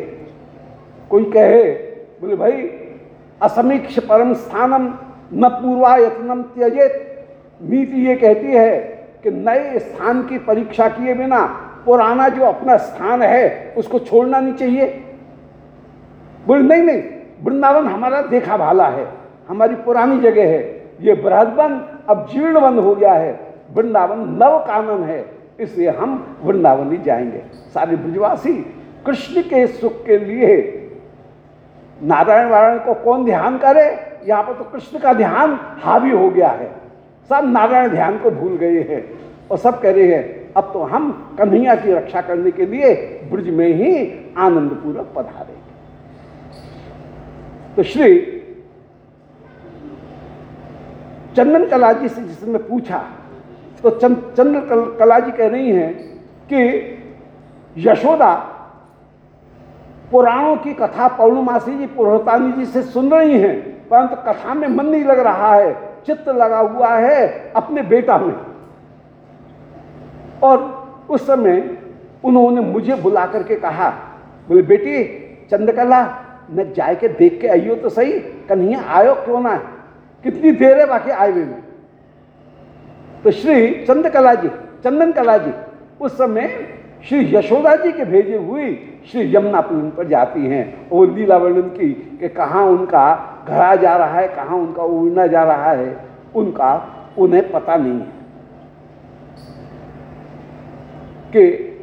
कोई कहे बोले भाई असमीक्ष परम स्थानम न पूर्वा यत्नम त्यजेत, नीति ये कहती है कि नए स्थान की परीक्षा किए बिना पुराना जो अपना स्थान है उसको छोड़ना नहीं चाहिए। बोले नहीं नहीं, वृंदावन हमारा देखा भाला है, हमारी पुरानी जगह है, ये बृहदवन अब जीर्णवन हो गया है, वृंदावन नव कानन है, इसलिए हम वृंदावन ही जाएंगे। सारे ब्रजवासी कृष्ण के सुख के लिए नारायण वारायण को कौन ध्यान करे, यहाँ पर तो कृष्ण का ध्यान हावी हो गया है, सब नारायण ध्यान को भूल गए हैं और सब कह रहे हैं अब तो हम कन्हैया की रक्षा करने के लिए ब्रज में ही आनंद पूर्वक पधारे। तो श्री चंदन कला जी से जिसने पूछा तो चंदन कला जी कह रही हैं कि यशोदा पुराणों की कथा पौर्णमासी जी पुरोहितानी जी से सुन रही हैं, परंतु कथा में मन नहीं लग रहा है, चित्त लगा हुआ है अपने बेटा में। और उस समय उन्होंने मुझे बुला करके कहा, बोले बेटी चंद्रकला न जाए के देख के आइयो तो सही, कन्हैया आयो क्यों ना है, कितनी देर है बाकी आए हुए में। तो श्री चंद्रकला जी चंदन कला जी उस समय श्री यशोदा जी के भेजे हुई श्री यमुना पुलिन पर जाती हैं। वो लीला वर्णन की कि कहाँ उनका घड़ा जा रहा है, कहाँ उनका उड़ना जा रहा है, उनका उन्हें पता नहीं है। कि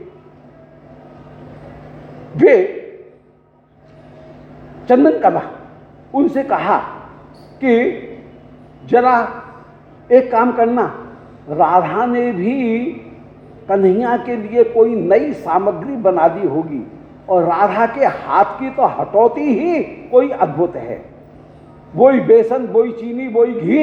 वे चंदन कला उनसे कहा कि जरा एक काम करना, राधा ने भी कन्हैया के लिए कोई नई सामग्री बना दी होगी और राधा के हाथ की तो हटौती ही कोई अद्भुत है, वही बेसन वही चीनी वही घी।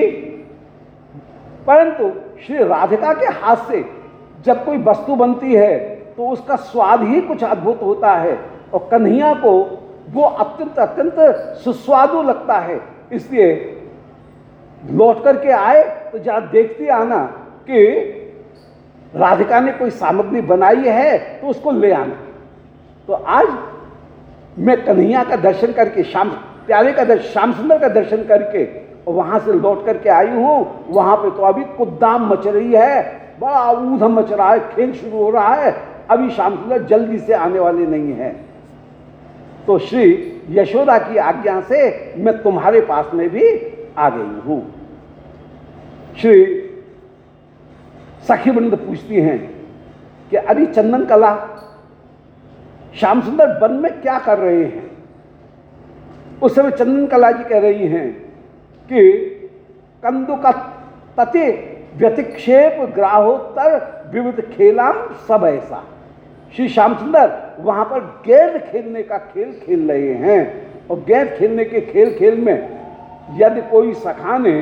परंतु श्री राधिका के हाथ से जब कोई वस्तु बनती है तो उसका स्वाद ही कुछ अद्भुत होता है और कन्हैया को वो अत्यंत अत्यंत सुस्वादु लगता है। इसलिए लौट करके आए तो जरा देखती आना कि राधिका ने कोई सामग्री बनाई है तो उसको ले आना। तो आज मैं कन्हैया का दर्शन करके श्याम प्यारे का दर्शन श्याम सुंदर का दर्शन करके और वहां से लौट करके आई हूँ। वहां पे तो अभी कुद्दाम मच रही है, बड़ा ऊधम मच रहा है, खेल शुरू हो रहा है, अभी श्याम सुंदर जल्दी से आने वाले नहीं है। तो श्री यशोदा की आज्ञा से मैं तुम्हारे पास में भी आ गई हूं। श्री सखीवृंद पूछती हैं कि अरे चंदन कला श्याम सुंदर वन में क्या कर रहे हैं। उस समय चंदन कला जी कह रही हैं कि कंदुका तते व्यतिक्षेप ग्राहोत्तर विविध खेलाम सब ऐसा। श्री श्याम सुंदर वहां पर गेंद खेलने का खेल खेल रहे हैं और गेंद खेलने के खेल खेल में यदि कोई सखा ने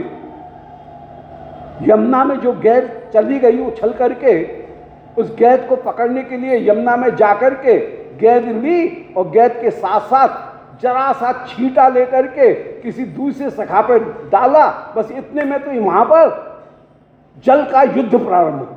यमुना में जो गेंद चली गई उछल करके उस गेंद को पकड़ने के लिए यमुना में जाकर के गेंद ली और गेंद के साथ साथ जरा सा छींटा लेकर के किसी दूसरे सखा पर डाला, बस इतने में तो वहां पर जल का युद्ध प्रारंभ हो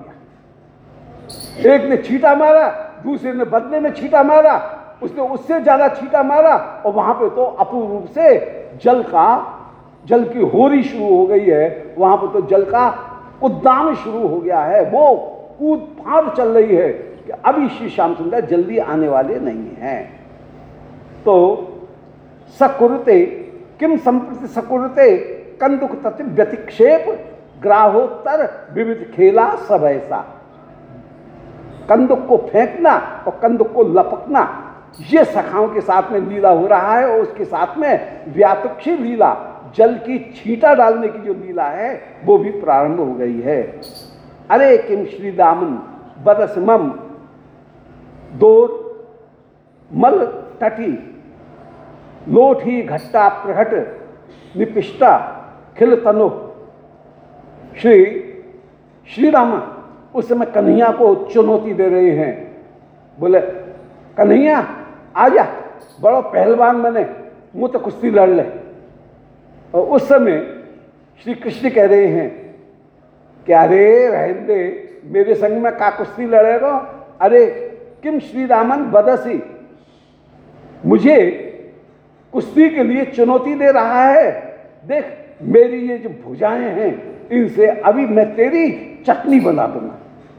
गया। एक ने छींटा मारा, दूसरे ने बदले में छींटा मारा, उसने उससे ज्यादा छींटा मारा और वहां पे तो अपूर्व रूप से जल का जल की होरी शुरू हो गई है। वहां पर तो जल का उद्दाम शुरू हो गया है, वो कूद फाड़ चल रही है कि अभी श्री श्याम सुंदर जल्दी आने वाले नहीं हैं। तो सकुरुते किम संप्रति सकुरुते कंदुक तत्व व्यतिक्षेप ग्राहोत्तर विविध खेला सब ऐसा। कंदुक को फेंकना और कंदुक को लपकना ये सखाओं के साथ में लीला हो रहा है और उसके साथ में व्यातुक्षी लीला जल की छींटा डालने की जो लीला है वो भी प्रारंभ हो गई है। अरे किम श्री दामन बदस मम दोर मल तटी लोठी घट्टा प्रहट निपिष्टा खिल तनु। श्री श्री राम उस समय कन्हैया को चुनौती दे रहे हैं, बोले कन्हैया आजा, बड़ा पहलवान बने, मुँह तो कुश्ती लड़ ले। और उस समय श्री कृष्ण कह रहे हैं कि अरे रहने दे, मेरे संग में का कुश्ती लड़ेगा। अरे किम श्री रामन बदसी, मुझे कुश्ती के लिए चुनौती दे रहा है। देख मेरी ये जो भुजाएं हैं इनसे अभी मैं तेरी चटनी बना दूंगा,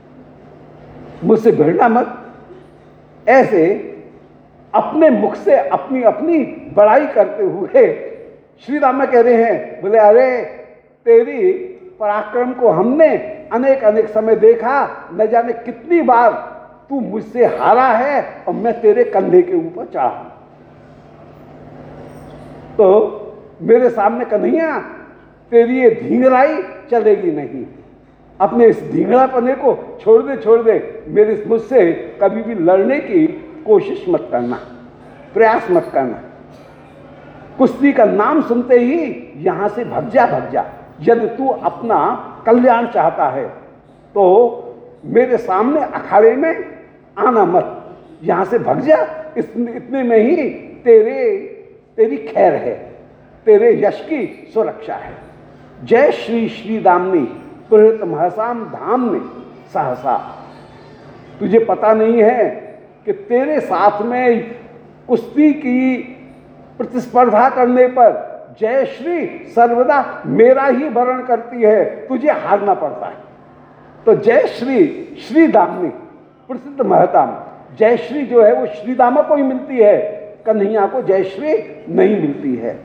मुझसे भिड़ना मत। ऐसे अपने मुख से अपनी अपनी बड़ाई करते हुए श्री राम कह रहे हैं, बोले अरे तेरी पराक्रम को हमने अनेक अनेक समय देखा, न जाने कितनी बार तू मुझसे हारा है और मैं तेरे कंधे के ऊपर चढ़ा। तो मेरे सामने कन्हैया तेरी ये धींगराई चलेगी नहीं। अपने इस धींगड़ापने को छोड़ दे छोड़ दे मेरे मुझसे कभी भी लड़ने की कोशिश मत करना, प्रयास मत करना। कुश्ती का नाम सुनते ही यहां से भग जा भग जा। यदि तू अपना कल्याण चाहता है तो मेरे सामने अखाड़े में आना मत, यहां से भग जा। इतने में ही तेरे तेरी खैर है, तेरे यश की सुरक्षा है। जय श्री श्री दामनी प्रहृत महसाम धाम में सहसा। तुझे पता नहीं है कि तेरे साथ में कुश्ती की प्रतिस्पर्धा करने पर जय श्री सर्वदा मेरा ही वर्ण करती है, तुझे हारना पड़ता है। तो जय श्री श्री दामनी प्रसिद्ध महताम, जय श्री जो है वो श्रीदामा को ही मिलती है, कन्हैया को जय श्री नहीं मिलती है।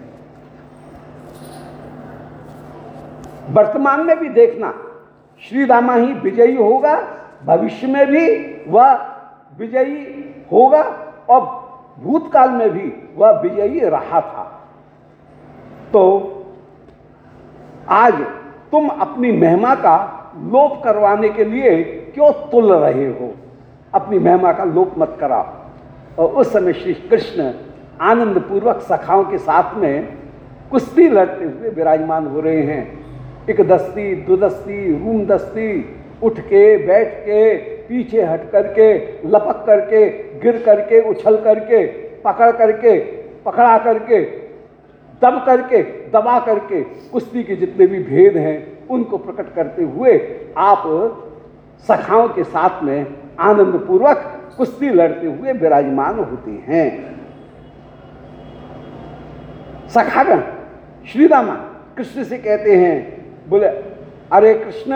वर्तमान में भी देखना श्रीदामा ही विजयी होगा, भविष्य में भी वह विजयी होगा और भूतकाल में भी वह विजयी रहा था। तो आज तुम अपनी महिमा का लोप करवाने के लिए क्यों तुल रहे हो? अपनी महिमा का लोप मत कराओ। और उस समय श्री कृष्ण आनंद पूर्वक सखाओं के साथ में कुश्ती लड़ते हुए विराजमान हो रहे हैं। एक दस्ती, दो दस्ती, रूम दस्ती, उठ के, बैठ के, पीछे हट करके, लपक करके, गिर करके, उछल करके, पकड़ करके, पकड़ा करके, दब करके, दबा करके, कुश्ती के जितने भी भेद हैं उनको प्रकट करते हुए आप सखाओं के साथ में आनंद पूर्वक कुश्ती लड़ते हुए विराजमान होते हैं। सखागण श्रीदामा कृष्ण से कहते हैं, बोले अरे कृष्ण,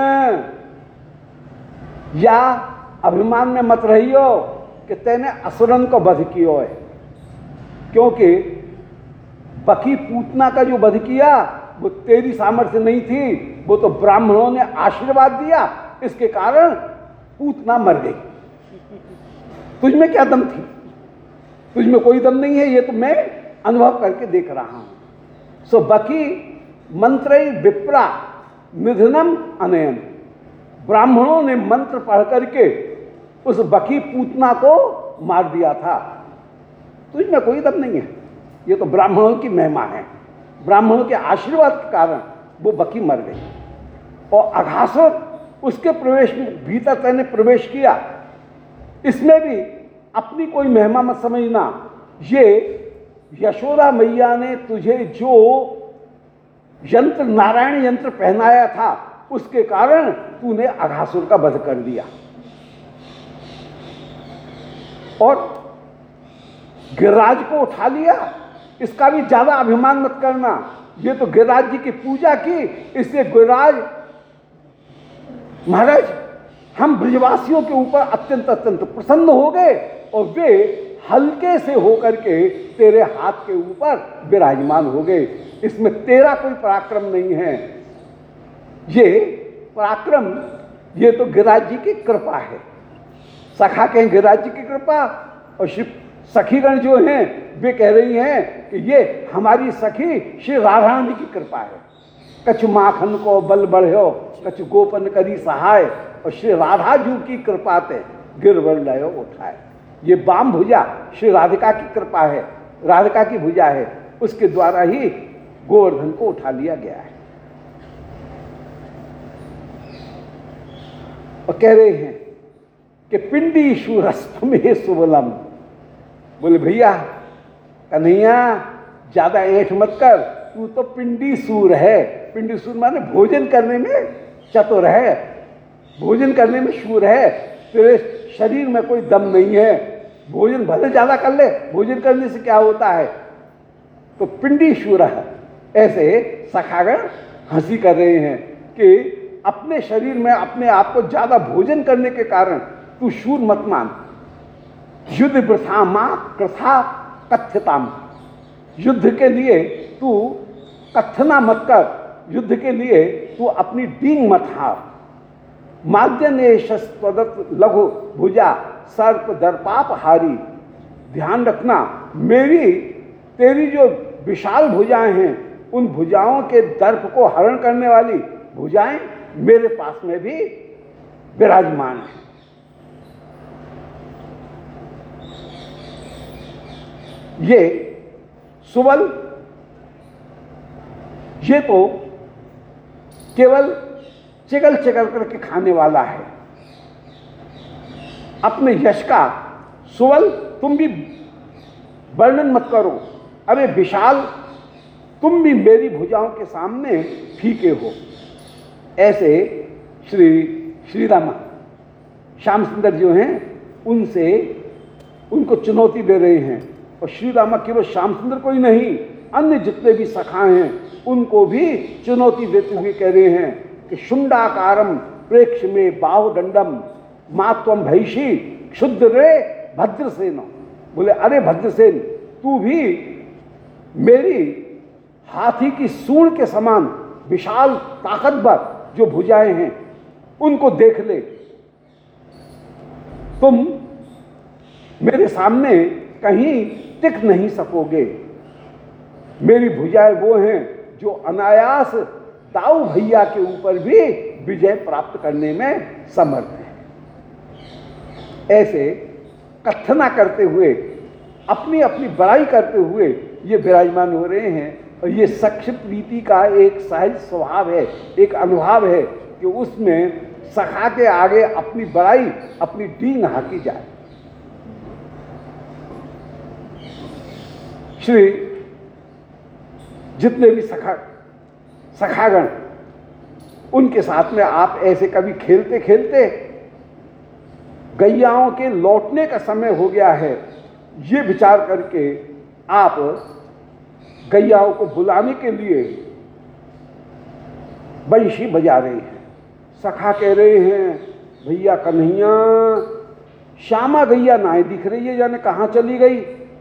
या अभिमान में मत रहियो कि तेने असुरन को वध कियो है, क्योंकि बकी पूतना का जो वध किया वो तेरी सामर्थ्य नहीं थी, वो तो ब्राह्मणों ने आशीर्वाद दिया, इसके कारण पूतना मर गई। तुझमें क्या दम थी? तुझमें कोई दम नहीं है, ये तो मैं अनुभव करके देख रहा हूं। सो बकी मंत्र विप्रा निधनम अनयन, ब्राह्मणों ने मंत्र पढ़ करके उस बकी पूतना को मार दिया था। तुझमें कोई दम नहीं है, ये तो ब्राह्मणों की महिमा है, ब्राह्मणों के आशीर्वाद के कारण वो बकी मर गई। और अघासुर उसके प्रवेश भीतर तेने प्रवेश किया, इसमें भी अपनी कोई महिमा मत समझना। ये यशोदा मैया ने तुझे जो यंत्र, नारायण यंत्र पहनाया था, उसके कारण तूने अघासुर का वध कर दिया। और गिरिराज को उठा लिया, इसका भी ज्यादा अभिमान मत करना। ये तो गिरिराज जी की पूजा की, इससे गिरिराज महाराज हम ब्रजवासियों के ऊपर अत्यंत अत्यंत प्रसन्न हो गए और वे हल्के से होकर के तेरे हाथ के ऊपर विराजमान हो गए। इसमें तेरा कोई पराक्रम नहीं है, ये पराक्रम ये तो गिरिराज जी की कृपा है। सखा कहें गिरिराज जी की कृपा, और श्री सखीगण जो हैं वे कह रही हैं कि ये हमारी सखी श्री राधा रानी की कृपा है। कछु माखन को बल बढ़ो, कछु गोपन करी सहाय, और श्री राधा जी की कृपा ते गिरवर लयो उठाए। ये बाम भुजा श्री राधिका की कृपा है, राधिका की भुजा है, उसके द्वारा ही गोवर्धन को उठा लिया गया है। और कह रहे हैं कि पिंडी शूरस्तु में सुबलम, बोले भैया कन्हैया ज्यादा ऐठ मत कर, तू तो पिंडी सूर है। पिंडी सूर माने भोजन करने में चतुर है, भोजन करने में शूर है। तेरे शरीर में कोई दम नहीं है, भोजन भले ज्यादा कर ले, भोजन करने से क्या होता है? तो पिंडी शूर है। ऐसे सखागण हंसी कर रहे हैं कि अपने शरीर में अपने आप को ज्यादा भोजन करने के कारण तू शूर मत मान। युद्ध वृथा मां कृथा कथ्यताम, युद्ध के लिए तू कथना मत कर, युद्ध के लिए तू अपनी डींग मत हार। माद्यनेशस्त्वदत् लघु भुजा सर्प दर्पाप हारी, ध्यान रखना मेरी तेरी जो विशाल भुजाएं हैं, उन भुजाओं के दर्प को हरण करने वाली भुजाएं मेरे पास में भी विराजमान है। ये सुबल, ये तो केवल चिगल चिगल करके खाने वाला है। अपने यश का सुबल तुम भी वर्णन मत करो। अरे विशाल, तुम भी मेरी भुजाओं के सामने फीके हो। ऐसे श्री श्री रामा श्याम सुंदर जो हैं उनसे उनको चुनौती दे रहे हैं। और श्री रामा केवल श्याम सुंदर को ही नहीं, अन्य जितने भी सखा हैं उनको भी चुनौती देते हुए कह रहे हैं कि शुंडाकारम प्रेक्ष में बाहुदंडम मात्वम भैषी क्षुद्र रे भद्रसेन। बोले अरे भद्रसेन, तू भी मेरी हाथी की सूंड के समान विशाल ताकतवर जो भुजाएं हैं उनको देख ले। तुम मेरे सामने कहीं टिक नहीं सकोगे। मेरी भुजाएं वो हैं जो अनायास दाऊ भैया के ऊपर भी विजय प्राप्त करने में समर्थ है। ऐसे कथना करते हुए, अपनी अपनी बड़ाई करते हुए ये विराजमान हो रहे हैं। और ये संक्षिप्त रीति का एक सहज स्वभाव है, एक अनुभव है कि उसमें सखा के आगे अपनी बड़ाई, अपनी डींग हाकी जाए। श्री जितने भी सखा सखागण, उनके साथ में आप ऐसे कभी खेलते खेलते गैयाओं के लौटने का समय हो गया है, ये विचार करके आप गैयाओं को बुलाने के लिए बंशी बजा रहे हैं। सखा कह रहे हैं भैया कन्हैया, श्यामा गैया ना दिख रही है, जाने कहाँ चली गई।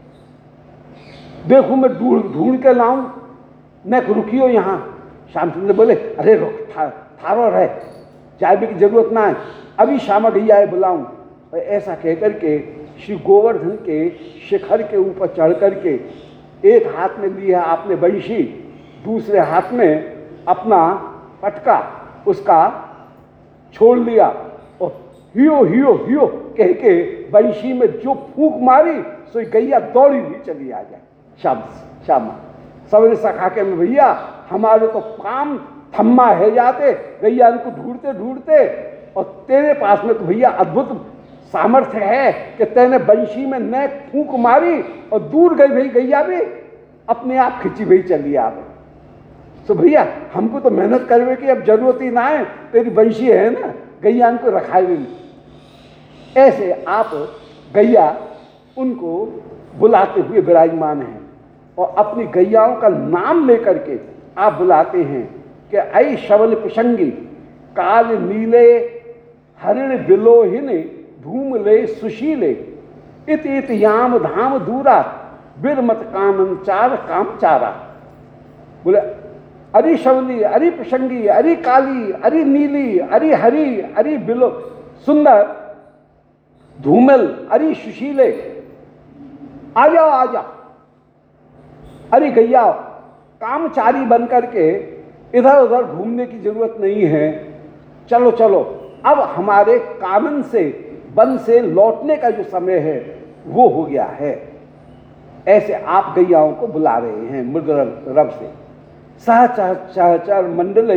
देखो मैं ढूंढ ढूंढ के लाऊं, न रुकियो यहाँ। श्याम सुंदर बोले अरे रुक, था, थारो रहे, चाय भी की जरूरत ना है, अभी श्यामा गैया है बुलाऊं। और ऐसा कहकर के श्री गोवर्धन के शिखर के ऊपर चढ़ करके एक हाथ में लिया आपने बंशी, दूसरे हाथ में अपना पटका उसका छोड़ लिया और हियो हियो हियो कह के बंशी में जो फूंक मारी सो गैया दौड़ी हुई चली आ जाए। शाम श्यामा सवेरे सखा के में भैया हमारे तो काम थम्मा है जाते, गैया इनको ढूंढते ढूंढते, और तेरे पास में तो भैया अद्भुत सामर्थ्य है कि तेने बंशी में न फूंक मारी और दूर गई भाई गैया भी अपने आप खिंची हुई चली आ गई। तो भैया हमको तो मेहनत करने की अब जरूरत ही ना है, तेरी बंशी है ना, गैया इनको रखाई हुई। ऐसे आप गैया उनको बुलाते हुए विराजमान हैं और अपनी गैयाओं का नाम लेकर के आप बुलाते हैं कि ऐ शवल प्रसंगी काल नीले हरिण बिलोहिन धूम ले सुशीले इत इत याम धाम दूरा बिरमत कानन चार काम चारा। बोले अरे शवली, अरे प्रसंगी, अरे काली, अरे नीली, अरे हरी, अरे बिलो सुंदर, धूमल, अरे सुशीले, आ जाओ आ जाओ। अरे गैया कामचारी बन करके इधर उधर घूमने की जरूरत नहीं है, चलो चलो अब हमारे कानन से वन से लौटने का जो समय है वो हो गया है। ऐसे आप गैयाओं को बुला रहे हैं मृद रव से। सहचर मंडलई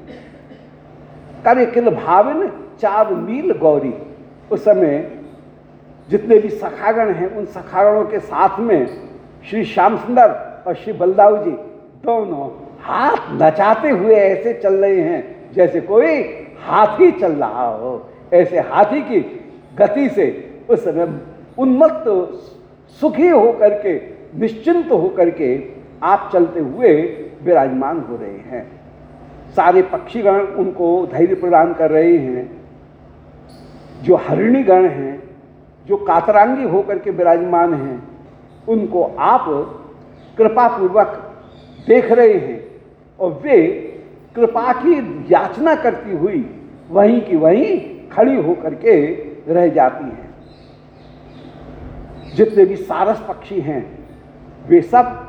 करे किल भाविन चार मील गौरी। उस समय जितने भी सखागण हैं उन सखागणों के साथ में श्री श्याम सुंदर और श्री बलदाऊ जी दोनों हाथ नचाते हुए ऐसे चल रहे हैं जैसे कोई हाथी चल रहा हो। ऐसे हाथी की गति से उस समय उन्मत्त सुखी होकर के निश्चिंत होकर के आप चलते हुए विराजमान हो रहे हैं। सारे पक्षीगण उनको धैर्य प्रदान कर रहे हैं। जो हरिणीगण हैं, जो कातरांगी होकर के विराजमान हैं, उनको आप कृपा पूर्वक देख रहे हैं और वे कृपा की याचना करती हुई वहीं की वहीं खड़ी होकर के रह जाती हैं। जितने भी सारस पक्षी हैं वे सब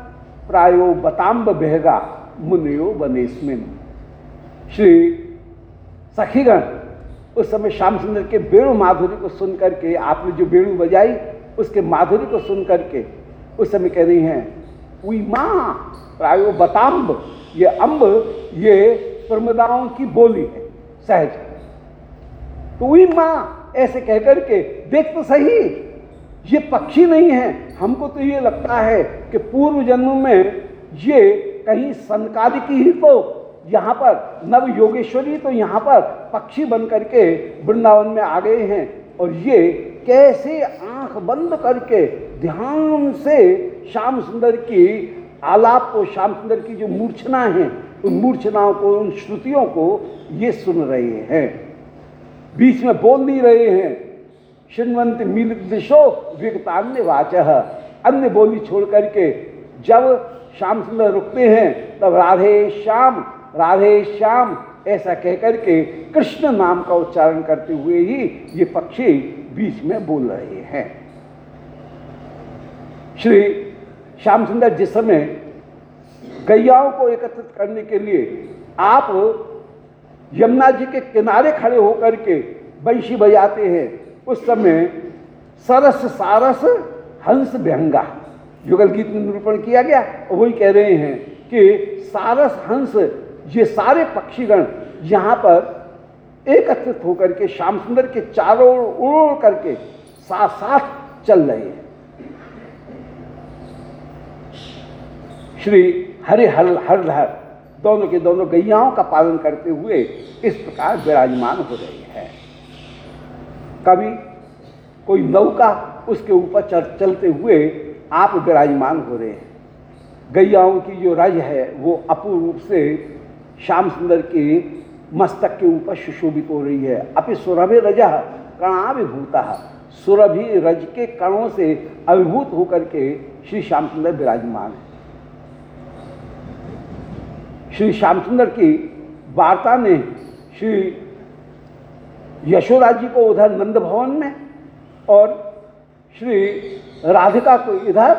प्रायो बताम्ब बेहगा मुनियो बनेस्मिन। श्री सखीगण उस समय श्याम सुंदर के वेणु माधुरी को सुन करके, आपने जो वेणु बजाई उसके माधुरी को सुन करके उस समय कह रही हैं उई माँ प्रायो बताम्ब। ये अम्ब ये प्रमदाओं की बोली है सहज। तो उई माँ ऐसे कह करके देख तो सही, ये पक्षी नहीं है। हमको तो ये लगता है कि पूर्व जन्म में ये कहीं सनकादिकी ही तो यहाँ पर नव योगेश्वरी तो यहाँ पर पक्षी बन करके वृंदावन में आ गए हैं, और ये कैसे आंख बंद करके ध्यान से श्याम सुंदर की आलाप को, श्याम सुंदर की जो मूर्छना है उन मूर्छनाओं को, उन श्रुतियों को ये सुन रहे हैं, बीच में बोल नहीं रहे हैं। शृण्वन्ति मीलित दिशो विगतान्य वाचः। अन्य बोली छोड़ करके जब श्याम सुंदर रुकते हैं तब राधे श्याम राधे श्याम ऐसा कह करके कृष्ण नाम का उच्चारण करते हुए ही ये पक्षी बीच में बोल रहे हैं। श्री श्याम सुंदर जिस समय गैयाओं को एकत्रित करने के लिए आप यमुना जी के किनारे खड़े होकर के बंशी बजाते हैं, उस समय सरस सारस हंस व्यंगा युगल गीत में निरूपण किया गया, और वही कह रहे हैं कि सारस हंस ये सारे पक्षीगण यहाँ पर एकत्रित होकर के श्याम सुंदर के चारों ओर उड़ करके साथ साथ चल रहे हैं। श्री हरे हर हरधर दोनों के दोनों गैयाओं का पालन करते हुए इस प्रकार विराजमान हो रहे हैं। कभी कोई नौका उसके ऊपर चल, चलते हुए आप विराजमान हो रहे हैं। गैयाओं की जो रज है वो अपूर्व रूप से श्याम सुंदर के मस्तक के ऊपर सुशोभित हो रही है। अपि सुरभि रजः कणाभिभूतः। सुरभि रज के कणों से अभिभूत होकर के श्री श्याम सुंदर विराजमान है। श्री श्याम सुंदर की वार्ता ने श्री यशोदा जी को उधर नंद भवन में और श्री राधिका को इधर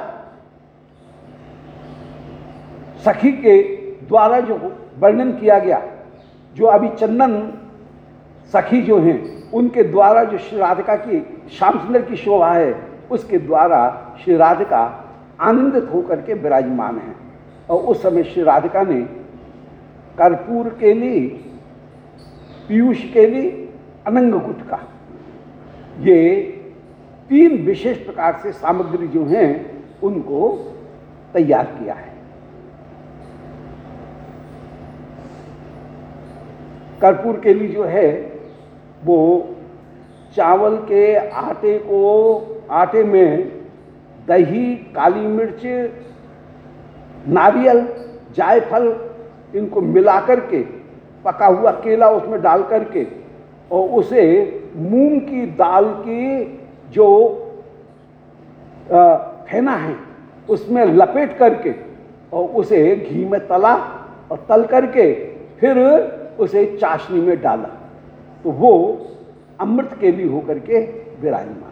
सखी के द्वारा जो वर्णन किया गया, जो अभी चंदन सखी जो हैं उनके द्वारा जो श्री राधिका की श्याम सुंदर की शोभा है उसके द्वारा श्री राधिका आनंदित होकर के विराजमान है। और उस समय श्री राधिका ने कर्पूर के लिए, पीयूष के लिए, अनंग गुटका, ये तीन विशेष प्रकार से सामग्री जो हैं उनको तैयार किया है। कर्पूर के लिए जो है वो चावल के आटे को, आटे में दही, काली मिर्च, नारियल, जायफल इनको मिलाकर के, पका हुआ केला उसमें डाल करके और उसे मूंग की दाल की जो फेना है उसमें लपेट करके और उसे घी में तला और तल करके फिर उसे चाशनी में डाला, तो वो अमृत केली होकर के विराजमान।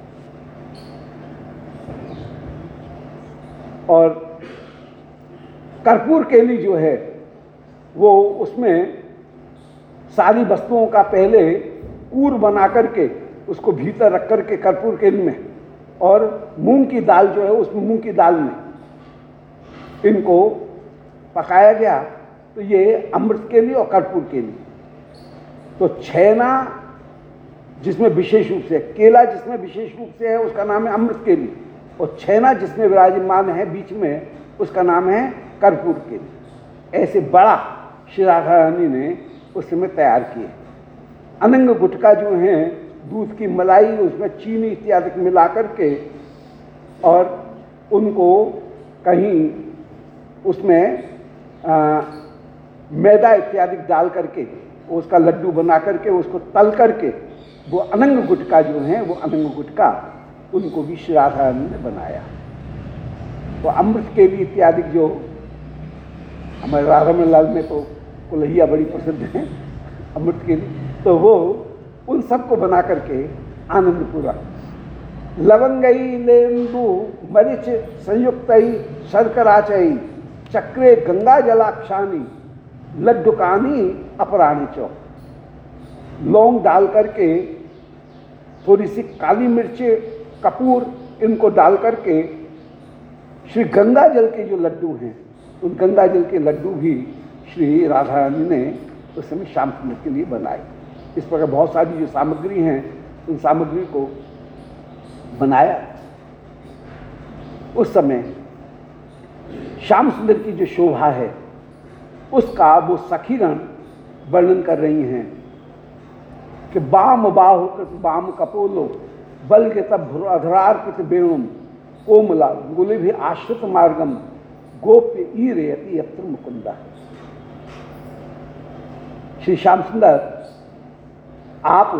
और कर्पूर केली जो है वो उसमें सारी वस्तुओं का पहले कूर बना करके उसको भीतर रख करके कर्पूर केली में, और मूंग की दाल जो है उसमें मूंग की दाल में इनको पकाया गया, तो ये अमृत केली और कर्पूर केली। तो छेना जिसमें विशेष रूप से, केला जिसमें विशेष रूप से है उसका नाम है अमृत केली, और छेना जिसमें विराजमान है बीच में उसका नाम है कर्पूर केली। ऐसे बड़ा श्री राधा रानी ने उस समय तैयार किए। अनंग गुटका जो हैं दूध की मलाई उसमें चीनी इत्यादि मिला करके और उनको कहीं उसमें आ, मैदा इत्यादि डाल करके उसका लड्डू बना करके उसको तल करके वो अनंग गुटका जो हैं वो अनंग गुटका उनको भी श्री राधा रानी ने बनाया। तो अमृत केली इत्यादि जो हमारे राधा लाल में तो कुल्हैया बड़ी प्रसिद्ध है अमृत केली, तो वो उन सबको बना करके आनंदपूर्वक लवंगई लेंदु मरिच संयुक्तई शर्कराचई चक्रे गंगा जलाक्षानी लड्डुकानी अपराणी चौ। लौंग डाल करके, थोड़ी सी काली मिर्च, कपूर, इनको डाल करके श्री गंगा जल के जो लड्डू हैं, उन गंगा जल के लड्डू भी श्री राधा रानी ने उस समय श्याम सुंदर के लिए बनाए। इस प्रकार बहुत सारी जो सामग्री हैं, उन सामग्री को बनाया। उस समय श्याम सुंदर की जो शोभा है उसका वो सखीगण वर्णन कर रही हैं कि बाम बाहु कृत बाम कपोलो बल के तब अधरार्पित बेणुम कोमला गुले भी आश्रित मार्गम गोप्य ई रेयति यत्र मुकुंदा। श्री श्याम सुंदर आप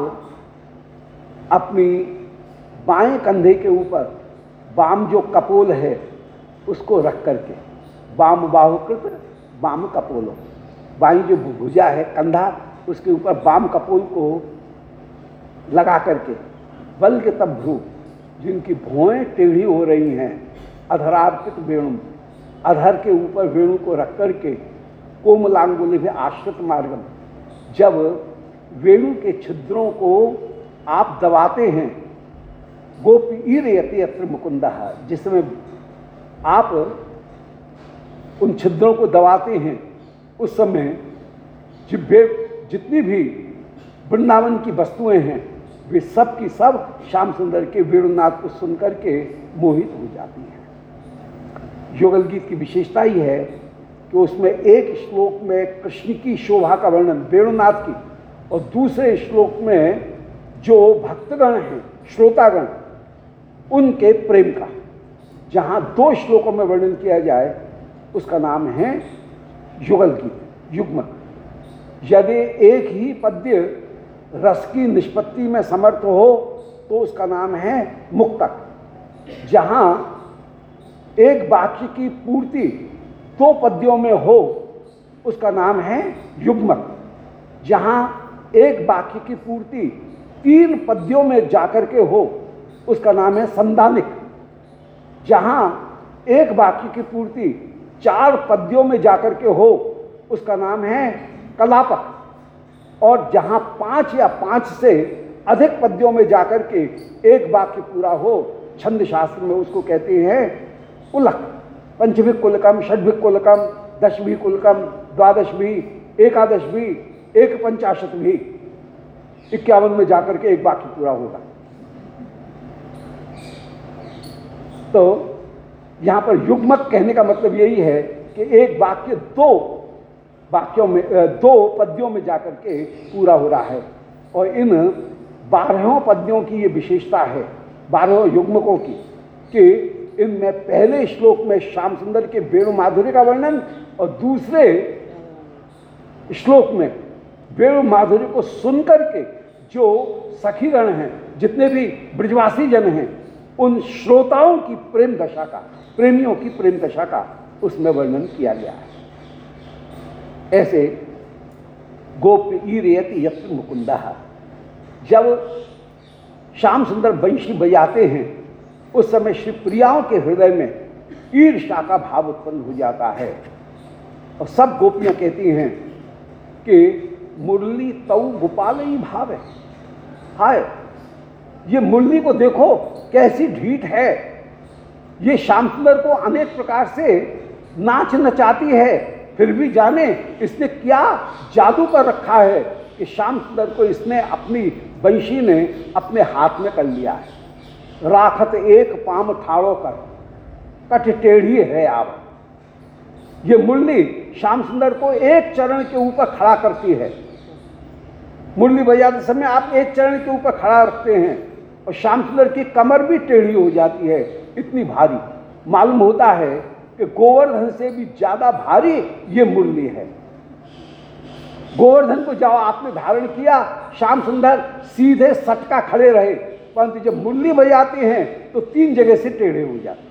अपनी बाएं कंधे के ऊपर बाम जो कपोल है उसको रख करके, बाम बाहुकृत बाम कपोलो, बाई जो भुजा है कंधा उसके ऊपर बाम कपोल को लगा करके, बल के तब भ्रू जिनकी भौएं टेढ़ी हो रही हैं, अधरार्पित वेणु, अधर के ऊपर वेणु को रख करके, कोमलांगुलि भी आश्रित मार्गम, जब वेणु के छिद्रों को आप दबाते हैं, गोपी ईरयति यत्र मुकुंदा, जिसमें आप उन छिद्रों को दबाते हैं उस समय जिब्बे जितनी भी वृंदावन की वस्तुएं हैं वे सब की सब श्याम सुंदर के वेणुनाद को सुनकर के मोहित हो जाती हैं। युगल गीत की विशेषता ही है कि उसमें एक श्लोक में कृष्ण की शोभा का वर्णन वेणुनाद की, और दूसरे श्लोक में जो भक्तगण हैं, श्रोतागण, उनके प्रेम का, जहाँ दो श्लोकों में वर्णन किया जाए उसका नाम है युगल गीत, युग्मक। यदि एक ही पद्य रस की निष्पत्ति में समर्थ हो तो उसका नाम है मुक्तक। जहाँ एक वाक्य की पूर्ति दो पद्यों में हो उसका नाम है युग्मक। जहाँ एक वाक्य की पूर्ति तीन पद्यों में जाकर के हो उसका नाम है संदानिक। जहाँ एक वाक्य की पूर्ति चार पद्यों में जाकर के हो उसका नाम है कलापक। और जहाँ पांच या पांच से अधिक पद्यों में जाकर के एक वाक्य पूरा हो, छंद शास्त्र में उसको कहते हैं उलक। पंचभिक कुलकम, षड्भिक कुलकम, दशभी कुलकम, द्वादश भी, एकादश भी, एक पंचाशत भी, इक्यावन में जाकर के एक वाक्य पूरा होगा। तो यहाँ पर युग्मक कहने का मतलब यही है कि एक वाक्य दो वाक्यों में, दो पद्यों में जाकर के पूरा हो रहा है। और इन बारहों पद्यों की ये विशेषता है, बारहों युग्मकों की, कि इनमें पहले श्लोक में श्याम सुंदर के वेणु माधुर्य का वर्णन और दूसरे श्लोक में वेणु माधुर्य को सुनकर के जो सखीगण हैं, जितने भी ब्रजवासी जन हैं, उन श्रोताओं की प्रेम दशा का, प्रेमियों की प्रेम दशा का उसमें वर्णन किया गया है। ऐसे गोप्य ईरयति यत्र मुकुंदा, जब श्याम सुंदर बंशी बजाते हैं उस समय श्री प्रियाओं के हृदय में ईर्ष्या का भाव उत्पन्न हो जाता है और सब गोपियां कहती हैं कि मुरली तऊ गोपाल ही भाव है। हाय, ये मुरली को देखो कैसी ढीठ है, ये श्याम सुंदर को अनेक प्रकार से नाच नचाती है, फिर भी जाने इसने क्या जादू कर रखा है कि श्याम सुंदर को इसने अपनी बंशी ने अपने हाथ में कर लिया है। राखत एक पाम ठाड़ो कर कट टेढ़ी है आप। ये मुरली श्याम सुंदर को एक चरण के ऊपर खड़ा करती है। मुरली बजाते समय आप एक चरण के ऊपर खड़ा रखते हैं और श्याम सुंदर की कमर भी टेढ़ी हो जाती है, इतनी भारी। मालूम होता है कि गोवर्धन से भी ज्यादा भारी ये मुरली है। गोवर्धन को जाओ आपने धारण किया, श्याम सुंदर सीधे सटका खड़े रहे, परंतु जब मुरली बजाते हैं तो तीन जगह से टेढ़े हो जाते।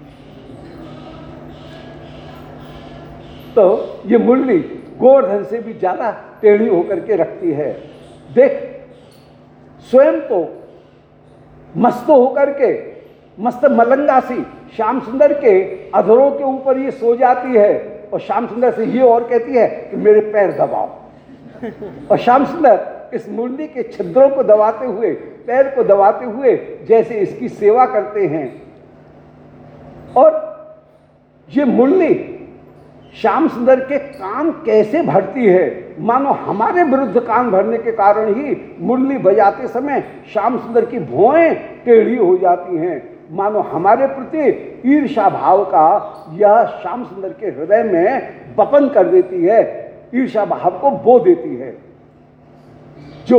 तो ये मुरली गोवर्धन से भी ज्यादा टेढ़ी होकर के रखती है। देख, स्वयं तो मस्त होकर के, मस्त मलंगा सी श्याम सुंदर के अधरों के ऊपर ये सो जाती है और श्याम सुंदर से ये और कहती है कि मेरे पैर दबाओ। और श्याम सुंदर इस मुरली के छिद्रों को दबाते हुए, पैर को दबाते हुए जैसे इसकी सेवा करते हैं। और ये मुरली श्याम सुंदर के कान कैसे भरती है, मानो हमारे विरुद्ध कान भरने के कारण ही मुरली बजाते समय श्याम सुंदर की भौएं टेढ़ी हो जाती हैं, मानो हमारे प्रति ईर्षा भाव का यह श्याम सुंदर के हृदय में बपन कर देती है, ईर्षा भाव को बो देती है। जो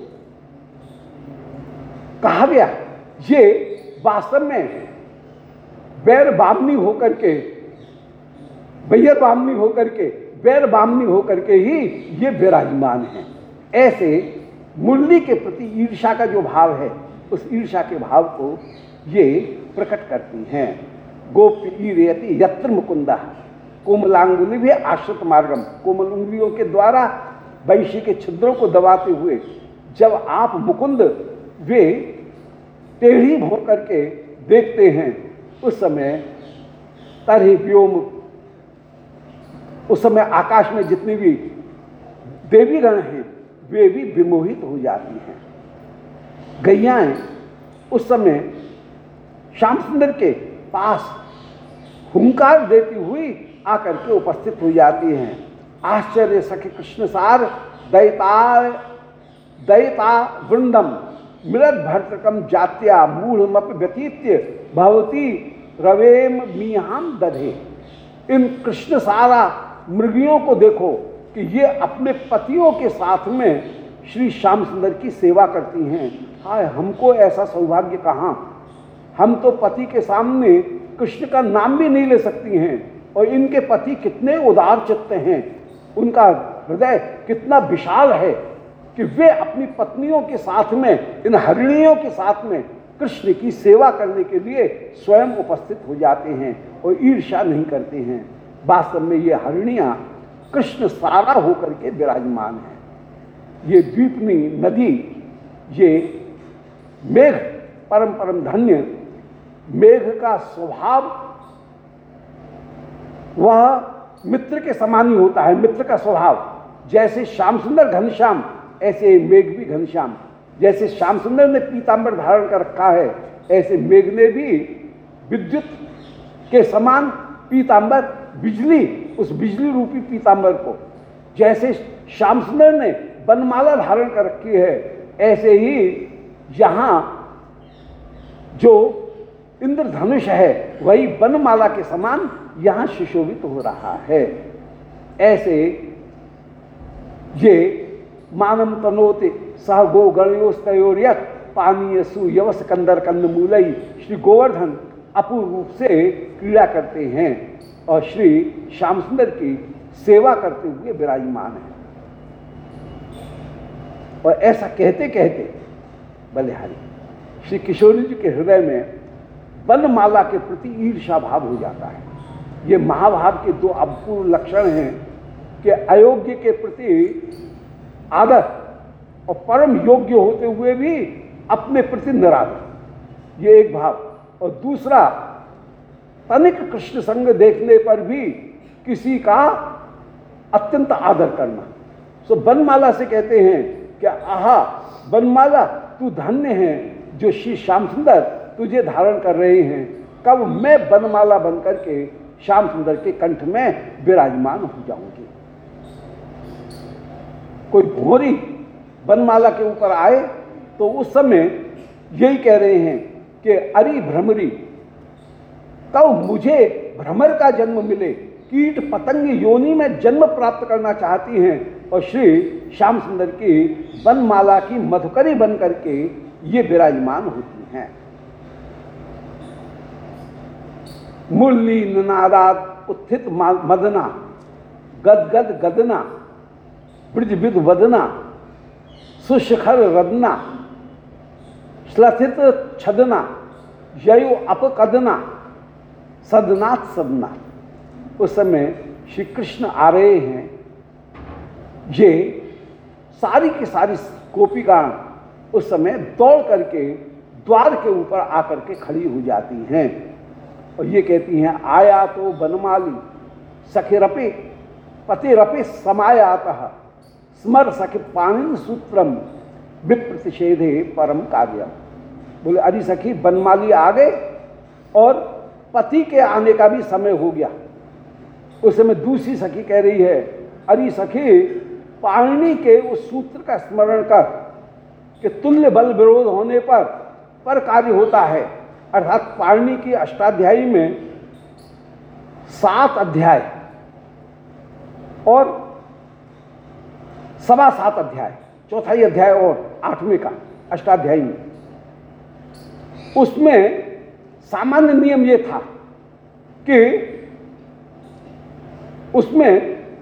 कहा गया ये वास्तव में बैर बामनी होकर के, बैर बामनी होकर के, बैर बामनी होकर के ही ये विराजमान है। ऐसे मुरली के प्रति ईर्षा का जो भाव है, उस ईर्षा के भाव को ये प्रकट करती हैं। गोपीरेति यत्र मुकुंदा कोमलांगुली भी आश्रित मार्गम, कोमल उंगलियों के द्वारा वैशी के छिद्रों को दबाते हुए जब आप मुकुंद वे टेढ़ी होकर के देखते हैं, उस समय तरहि व्योम, उस समय आकाश में जितनी भी देवी गण हैं वे भी विमोहित हो जाती हैं। गैयाएं उस समय श्याम सुंदर के पास हुंकार देती हुई आकर के उपस्थित हो जाती हैं। आश्चर्य सखी कृष्ण सार दैता दैता वृंदम मृद भर्तकम जात्या मूढ़मप व्यतीत्य भवती रवेम मीहाम दधे। इन कृष्ण सारा मृगियों को देखो कि ये अपने पतियों के साथ में श्री श्याम सुंदर की सेवा करती हैं। हाय, हमको ऐसा सौभाग्य कहाँ, हम तो पति के सामने कृष्ण का नाम भी नहीं ले सकती हैं। और इनके पति कितने उदार चित्त हैं, उनका हृदय कितना विशाल है कि वे अपनी पत्नियों के साथ में, इन हरिणियों के साथ में कृष्ण की सेवा करने के लिए स्वयं उपस्थित हो जाते हैं और ईर्ष्या नहीं करते हैं। वास्तव में ये हरिणियाँ कृष्ण सारा होकर के विराजमान हैं। ये द्वीपनी नदी, ये मेघ परम परम धन्य मेघ का स्वभाव वह मित्र के समान ही होता है। मित्र का स्वभाव जैसे श्याम सुंदर घनश्याम, ऐसे मेघ भी घनश्याम। जैसे श्याम सुंदर ने पीतांबर धारण कर रखा है, ऐसे मेघ ने भी विद्युत के समान पीतांबर, बिजली, उस बिजली रूपी पीतांबर को, जैसे श्याम सुंदर ने बनमाला धारण कर रखी है, ऐसे ही यहाँ जो इंद्रधनुष है वही बनमाला के समान यहाँ सुशोभित हो रहा है। ऐसे ये मानम तनोते सह गो गणयोस्तयोर्यत पानीय सुयवस कंदर कंद मूलई, श्री गोवर्धन अपूर्व रूप से क्रीड़ा करते हैं और श्री श्याम सुंदर की सेवा करते हुए विराजमान है। और ऐसा कहते कहते बलिहारी श्री किशोरी जी के हृदय में बनमाला के प्रति ईर्षा भाव हो जाता है। ये महाभाव के दो अपूर्व लक्षण हैं कि अयोग्य के प्रति आदर और परम योग्य होते हुए भी अपने प्रति निरादर, ये एक भाव। और दूसरा, तनिक कृष्ण संग देखने पर भी किसी का अत्यंत आदर करना। सो बनमाला से कहते हैं कि आहा बनमाला, तू धन्य है जो श्री श्याम सुंदर तुझे धारण कर रहे हैं। कब मैं बनमाला बनकर के श्याम सुंदर के कंठ में विराजमान हो जाऊंगी। कोई भोरी बनमाला के ऊपर आए तो उस समय यही कह रहे हैं कि अरे भ्रमरी, कब मुझे भ्रमर का जन्म मिले, कीट पतंग योनि में जन्म प्राप्त करना चाहती हैं और श्री श्याम सुंदर की बनमाला की मधुकरी बन करके ये विराजमान होती हैं। मुरली निनादात उत्थित मदना, गदगद गदना, ब्रज विद वदना, सुशिखर रदना, श्लथित छदना, ययो अपकदना, सदनाथ सदना। उस समय श्री कृष्ण आ रहे हैं। ये सारी की सारी गोपिकां उस समय दौड़ करके द्वार के ऊपर आकर के खड़ी हो जाती हैं और ये कहती हैं, आया तो बनमाली सखे रपे पति रपे समायातः स्मर सखी पाणिन सूत्रम विप्रतिषेधे परम कार्यम। बोले अरे सखी बनमाली आ गए और पति के आने का भी समय हो गया। उस समय दूसरी सखी कह रही है, अरे सखी पाणिनि के उस सूत्र का स्मरण कर कि तुल्य बल विरोध होने पर पर कार्य होता है। अर्थात पाणिनि की अष्टाध्यायी में सात अध्याय और सवा सात अध्याय, चौथाई अध्याय और आठवें का अष्टाध्यायी में, उसमें सामान्य नियम ये था कि उसमें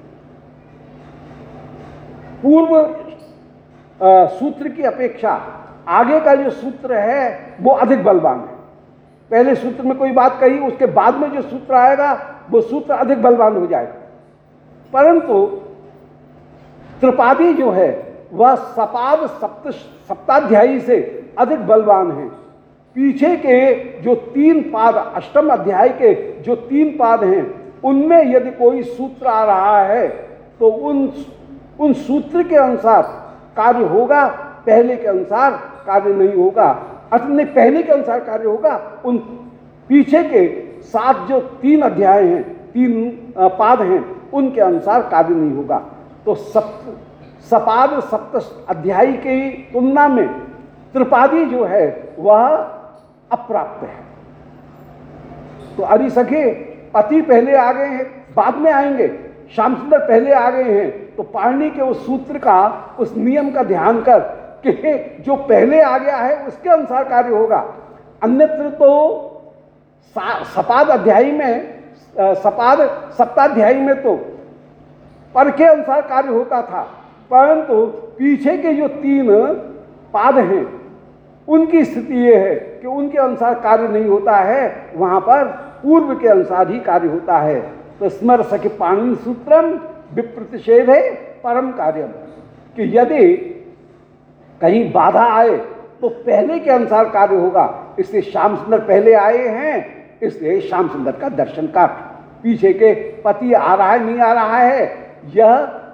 पूर्व सूत्र की अपेक्षा आगे का जो सूत्र है वो अधिक बलवान है। पहले सूत्र में कोई बात कही, उसके बाद में जो सूत्र आएगा वो सूत्र अधिक बलवान हो जाएगा। परंतु त्रिपादी जो है वह सपाद सप्त सप्ताध्यायी से अधिक बलवान है। पीछे के जो तीन पाद, अष्टम अध्याय के जो तीन पाद हैं, उनमें यदि कोई सूत्र आ रहा है तो उन उन सूत्र के अनुसार कार्य होगा, पहले के अनुसार कार्य नहीं होगा। अपने पहले के अनुसार कार्य होगा, उन पीछे के सात जो तीन अध्याय हैं, तीन पाद हैं, उनके अनुसार कार्य नहीं होगा। तो सप्त सपाद सप्त अध्यायी की तुलना में त्रिपादी जो है वह अप्राप्त है। तो अरे सखे पति पहले आ गए हैं, बाद में आएंगे, श्याम सुंदर पहले आ गए हैं, तो पाणिनि के उस सूत्र का, उस नियम का ध्यान कर कि जो पहले आ गया है उसके अनुसार कार्य होगा। अन्यत्र तो सपाद अध्यायी में, सपाद सप्ताध्यायी में तो पर के अनुसार कार्य होता था, परंतु पीछे के जो तीन पाद हैं उनकी स्थिति ये है कि उनके अनुसार कार्य नहीं होता है, वहां पर पूर्व के अनुसार ही कार्य होता है। तो स्मर सखी पाणिनि सूत्रम विप्रतिषेध है परम कार्यम, कि यदि कहीं बाधा आए तो पहले के अनुसार कार्य होगा। इसलिए श्याम सुंदर पहले आए हैं, इसलिए श्याम सुंदर का दर्शन कर। पीछे के पति आ रहा है नहीं आ रहा है यह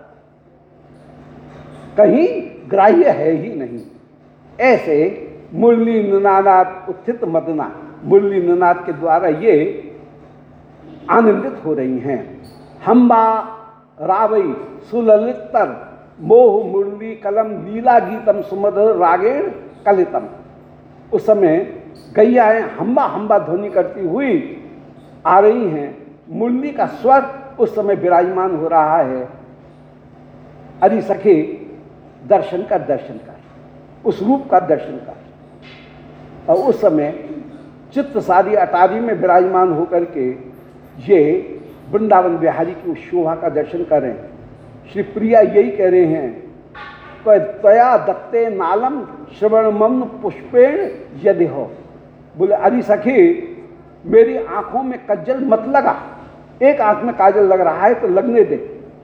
कहीं ग्राह्य है ही नहीं। ऐसे मुरली निनाद उत्थित मदना, मुरली निनाद के द्वारा ये आनंदित हो रही हैं। हम्बा रावई सुललितर मोह मुरली कलम लीला गीतम सुमधुर रागेण कलितम। उस समय गैयाएं हम्बा हम्बा ध्वनि करती हुई आ रही हैं। मुरली का स्वर उस समय विराजमान हो रहा है। अरे सखे दर्शन का दर्शन कर, उस रूप का दर्शन कर। और उस समय चित्त सारी अटारी में विराजमान होकर के ये वृंदावन बिहारी की उस शोभा का दर्शन करें। श्री प्रिया यही कह रहे हैं, त्वया दत्ते नालम श्रवण मम पुष्पेण यदि हो। बोले अरे सखी मेरी आंखों में कज्जल मत लगा, एक आंख में काजल लग रहा है तो लगने दे।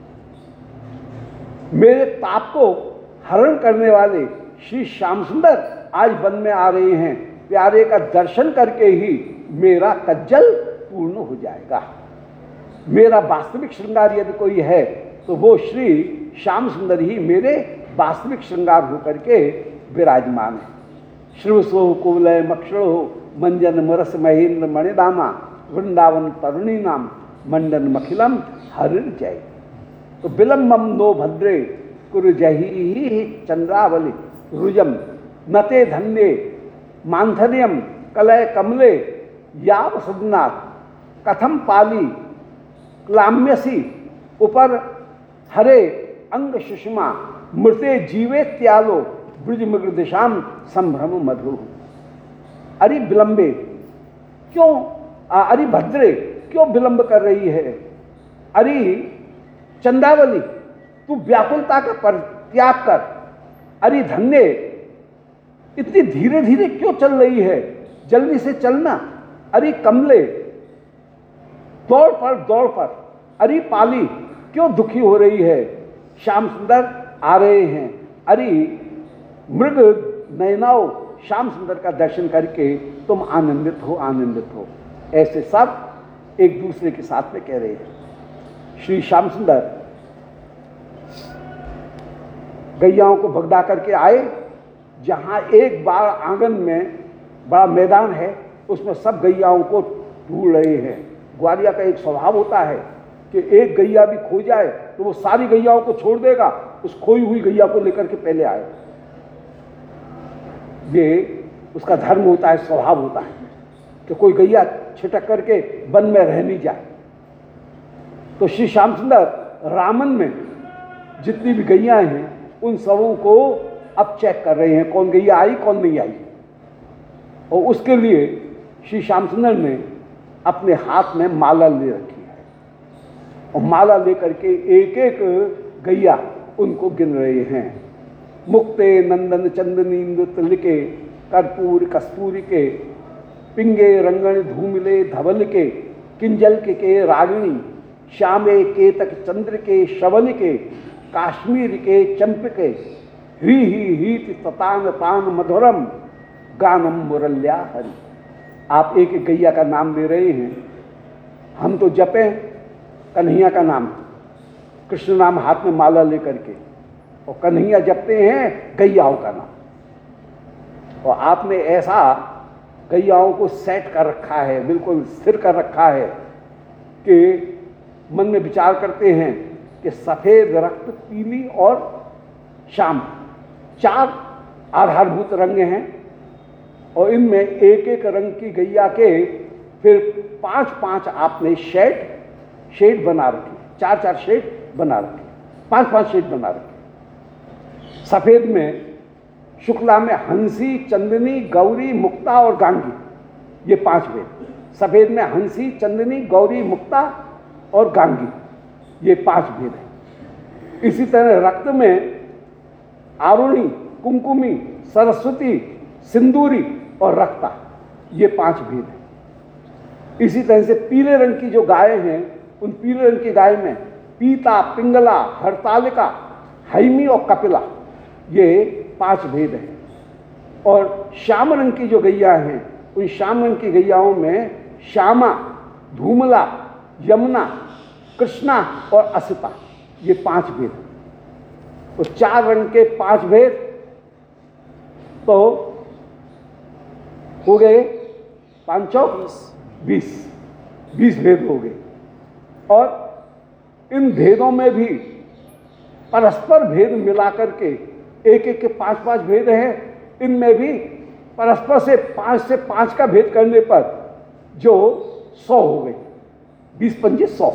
मेरे ताप को हरण करने वाले श्री श्याम सुंदर आज वन में आ रहे हैं। प्यारे का दर्शन करके ही मेरा कज्जल पूर्ण हो जाएगा। मेरा वास्तविक श्रृंगार यदि कोई है तो वो श्री श्याम सुंदर ही मेरे वास्तविक श्रृंगार होकर के विराजमान है। श्रीवसो कुवलय मक्षणो मंजन मरस महेंद्र मणिदामा वृंदावन तरुणी नाम मंडन मखिलम हरिर जय। तो विलम्बम नो भद्रे कुरु जही चंद्रावली रुजम नते धन्ये मांथर्यम कलय कमले याव सदनाथ कथम पाली क्लाम्यसी उपर हरे अंग सुषमा मृते जीवे त्यालो ब्रज मृग दिशाम संभ्रम मधु। अरे विलंबे क्यों, अरे भद्रे क्यों विलंब कर रही है? अरे चंदावली तू व्याकुलता का परित्याग कर। अरे धन्य इतनी धीरे धीरे क्यों चल रही है, जल्दी से चलना। अरे कमले दौड़ पर दौड़ पर। अरे पाली क्यों दुखी हो रही है, श्याम सुंदर आ रहे हैं। अरे मृग नयनाओ श्याम सुंदर का दर्शन करके तुम आनंदित हो, आनंदित हो। ऐसे सब एक दूसरे के साथ में कह रहे हैं। श्री श्याम सुंदर गैयाओं को भगदा करके आए। जहां एक बार आंगन में बड़ा मैदान है, उसमें सब गैयाओं को ढूंढ रहे हैं। ग्वालिया का एक स्वभाव होता है कि एक गैया भी खो जाए तो वो सारी गैयाओं को छोड़ देगा, उस खोई हुई गैया को लेकर के पहले आए। ये उसका धर्म होता है, स्वभाव होता है कि कोई गैया छिटक करके वन में रह नहीं जाए। तो श्री श्याम सुंदर रामन में जितनी भी गैया हैं उन सबों को अब चेक कर रहे हैं, कौन गैया आई कौन नहीं आई। और उसके लिए श्री श्याम सुंदर ने अपने हाथ में माला ले रखी है और माला लेकर के एक एक गैया उनको गिन रहे हैं। मुक्ते नंदन चंदनी नृत्य लिके कर्पूर कस्तूरी के पिंगे रंगण धूमिले धवल के किंजल के, के रागिणी श्यामे केतक चंद्र के श्रवल के काश्मीर के चंप के ही ही ही ततान तान मधुरम गानम मुरल्या हरि। आप एक एक गैया का नाम ले रहे हैं। हम तो जपें कन्हैया का नाम, कृष्ण नाम हाथ में माला लेकर के, और कन्हैया जपते हैं गैयाओं का नाम। और आपने ऐसा गैयाओं को सेट कर रखा है, बिल्कुल स्थिर कर रखा है कि मन में विचार करते हैं कि सफेद, रक्त, पीली और श्याम चार आधारभूत रंग हैं। और इनमें एक एक रंग की गैया के फिर पांच पांच आपने शेड शेड बना रखे, चार चार शेड बना रखे, पांच पांच शेड बना रखे। सफेद में शुक्ला में हंसी, चंदनी, गौरी, मुक्ता और गांगी, ये पांच भेद। सफेद में हंसी, चंदनी, गौरी, मुक्ता और गांगी, ये पांच भेद हैं। इसी तरह रक्त में आरुणी, कुमकुमी, सरस्वती, सिंदूरी और रक्ता, ये पांच भेद हैं। इसी तरह से पीले रंग की जो गायें हैं, उन पीले रंग की गाय में पीता, पिंगला, हरतालिका, हैमी और कपिला, ये पांच भेद हैं। और श्याम रंग की जो गैया हैं, उन श्याम रंग की गैयाओं में श्यामा, धूमला, यमुना, कृष्णा और असिता, ये पांच भेद। तो चार रंग के पांच भेद तो हो गए, पांचों बीस बीस भेद हो गए। और इन भेदों में भी परस्पर भेद मिलाकर के एक एक के पांच पांच भेद हैं। इनमें भी परस्पर से पांच से पांच का भेद करने पर जो सौ हो गए, बीस पंजे सौ।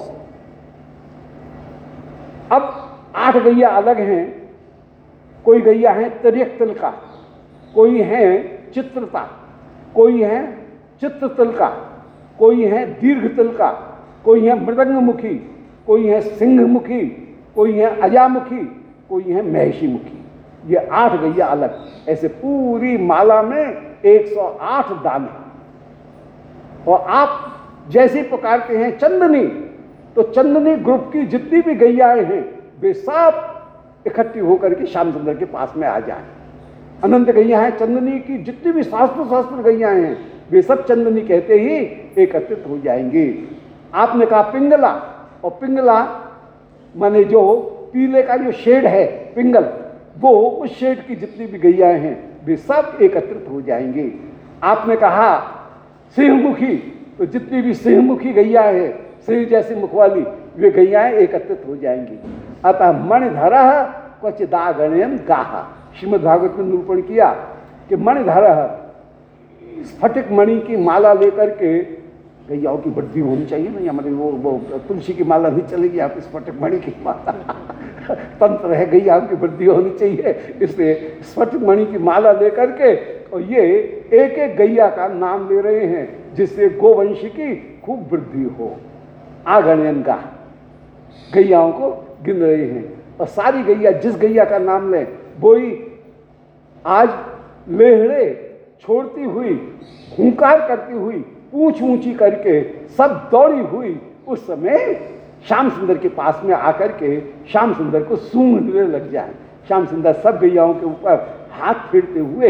अब आठ गैया अलग हैं। कोई गैया है तिर्यक तिल का, कोई है चित्रता, कोई है चित्र तिल का, कोई है दीर्घ तिल का, कोई है मृदंग मुखी, कोई है सिंह मुखी, कोई है अजामुखी, कोई है महिषी मुखी। ये आठ गैया अलग। ऐसे पूरी माला में एक सौ आठ दाने। और आप जैसे पुकारते हैं चंदनी, तो चंदनी ग्रुप की जितनी भी गैयाएं हैं वे सब इकट्ठी होकर के श्याम सुंदर के पास में आ जाए। अनंत गैया हैं, चंदनी की जितनी भी शास्त्र शास्त्र गैयाएं हैं वे सब चंदनी कहते ही एकत्रित हो जाएंगे। आपने कहा पिंगला, और पिंगला माने जो पीले का जो शेड है पिंगल, वो उस शेड की जितनी भी गैयाएं हैं वे सब एकत्रित हो जाएंगे। आपने कहा सिंहमुखी, तो जितनी भी सिंहमुखी गैया है, सिंह जैसी मुख वाली, वे गैयाएं एकत्रित हो जाएंगी। अतः मणिधरः क्वचिदागण्यं गाहा। श्रीमद् भागवत में निरूपण किया कि मणिधरः, स्फटिक मणि की माला लेकर के गैयाओं की वृद्धि होनी चाहिए ना, हमारे वो वो तुलसी की माला नहीं चलेगी, आप स्फटिक मणि की माला तंत्र है, गैयाओं की वृद्धि होनी चाहिए। इसलिए स्फटिक मणि की माला लेकर के और ये एक एक गैया का नाम ले रहे हैं जिससे गोवंश की खूब वृद्धि हो। आगण्यन का गैयाओं को गिन रहे हैं। और सारी गैया, जिस गैया का नाम लें वो ही आज लेहड़े छोड़ती हुई, हुंकार करती हुई, पूंछ ऊंची करके सब दौड़ी हुई उस समय श्याम सुंदर के पास में आकर के श्याम सुंदर को सूंघने लग जाए। श्याम सुंदर सब गैयाओं के ऊपर हाथ फेरते हुए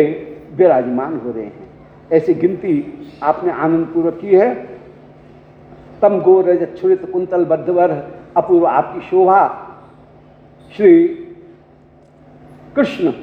विराजमान हो रहे हैं। ऐसी गिनती आपने आनंद पूर्वक की है। तम गो रज छुरित कुंतल बद्धवर अपूर्व आपकी शोभा। श्री कृष्ण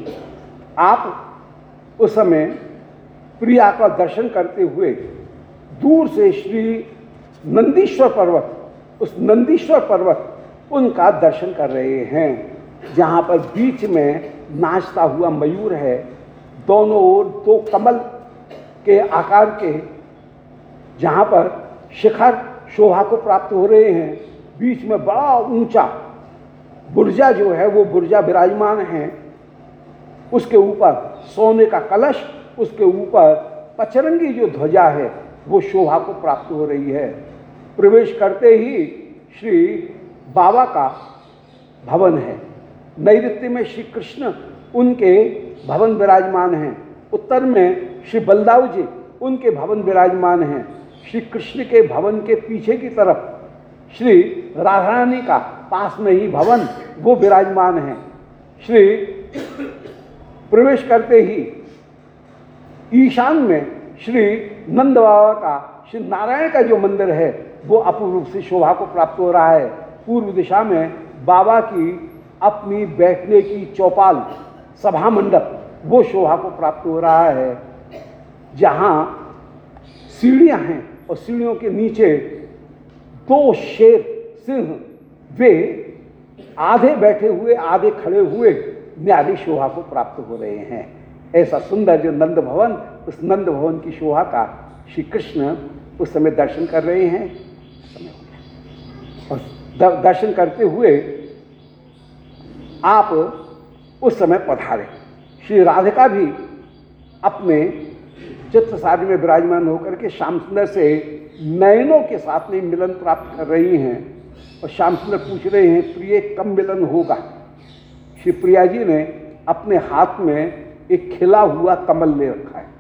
आप उस समय प्रिया का दर्शन करते हुए दूर से श्री नंदीश्वर पर्वत, उस नंदीश्वर पर्वत उनका दर्शन कर रहे हैं, जहाँ पर बीच में नाचता हुआ मयूर है। दोनों ओर दो कमल के आकार के, जहाँ पर शिखर शोभा को प्राप्त हो रहे हैं, बीच में बड़ा ऊंचा बुर्जा जो है वो बुर्जा विराजमान है। उसके ऊपर सोने का कलश, उसके ऊपर पचरंगी जो ध्वजा है वो शोभा को प्राप्त हो रही है। प्रवेश करते ही श्री बाबा का भवन है। नैऋत्य में श्री कृष्ण उनके भवन विराजमान हैं। उत्तर में श्री बलदाऊ जी उनके भवन विराजमान हैं। श्री कृष्ण के भवन के पीछे की तरफ श्री राधा रानी का पास में ही भवन वो विराजमान है। श्री प्रवेश करते ही ईशान में श्री नंद बाबा का, श्री नारायण का जो मंदिर है वो अपूर्व रूप से शोभा को प्राप्त हो रहा है। पूर्व दिशा में बाबा की अपनी बैठने की चौपाल, सभा मंडप वो शोभा को प्राप्त हो रहा है, जहाँ सीढ़ियाँ हैं और सीढ़ियों के नीचे दो शेर सिंह वे आधे बैठे हुए आधे खड़े हुए न्यारी शोभा को प्राप्त हो रहे हैं। ऐसा सुंदर जो नंद भवन, उस नंद भवन की शोभा का श्री कृष्ण उस समय दर्शन कर रहे हैं। और दर्शन करते हुए आप उस समय पधारे। श्री राधिका भी अपने चित्र सारी में विराजमान होकर के श्याम सुंदर से नयनों के साथ में मिलन प्राप्त कर रही हैं। और श्याम सुंदर पूछ रहे हैं, प्रिय कब मिलन होगा? श्री प्रिया जी ने अपने हाथ में एक खिला हुआ कमल ले रखा है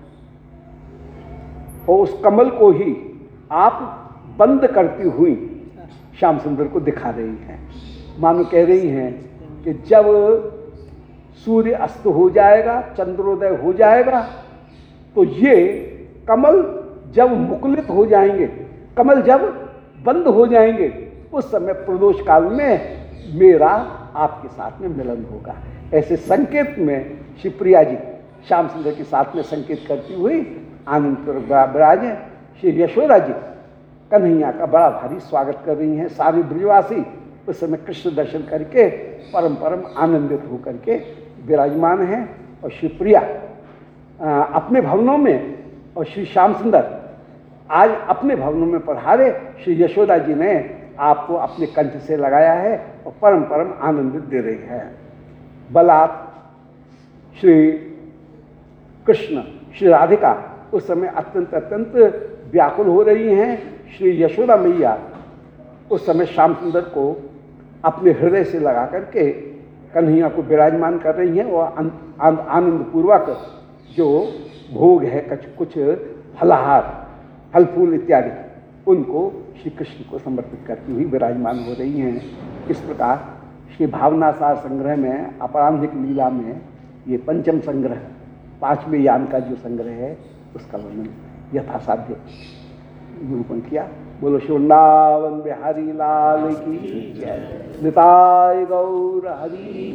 और उस कमल को ही आप बंद करती हुई श्याम सुंदर को दिखा रही हैं। मानो कह रही हैं कि जब सूर्य अस्त हो जाएगा, चंद्रोदय हो जाएगा, तो ये कमल जब मुकुलित हो जाएंगे, कमल जब बंद हो जाएंगे, उस समय प्रदोष काल में मेरा आपके साथ में मिलन होगा। ऐसे संकेत में श्री प्रिया जी श्याम सुंदर के साथ में संकेत करती हुई आनंद विराज हैं। श्री यशोदा जी कन्हैया का बड़ा भारी स्वागत कर रही हैं। सारे ब्रजवासी उस समय कृष्ण दर्शन करके परम परम आनंदित होकर के विराजमान हैं। और श्री प्रिया अपने भवनों में और श्री श्याम सुंदर आज अपने भवनों में पधारे। श्री यशोदा जी ने आपको अपने कंठ से लगाया है और परम परम आनंदित दे रही है। बलात् श्री कृष्ण, श्री राधिका उस समय अत्यंत अत्यंत व्याकुल हो रही हैं। श्री यशोदा मैया उस समय श्याम सुंदर को अपने हृदय से लगा करके कन्हैया को विराजमान कर रही हैं और आनंद पूर्वक जो भोग है, कुछ कुछ फलाहार, फल फूल इत्यादि, उनको श्री कृष्ण को समर्पित करती हुई विराजमान हो रही हैं। इस प्रकार श्री भावनासार संग्रह में अपराह्निक लीला में ये पंचम संग्रह, पांचवें यान का जो संग्रह है, उसका वर्णन यथासाध्य निरूपण किया। बोलो श्री वृंदावन बिहारी लाल की जय। निताय गौर हरि।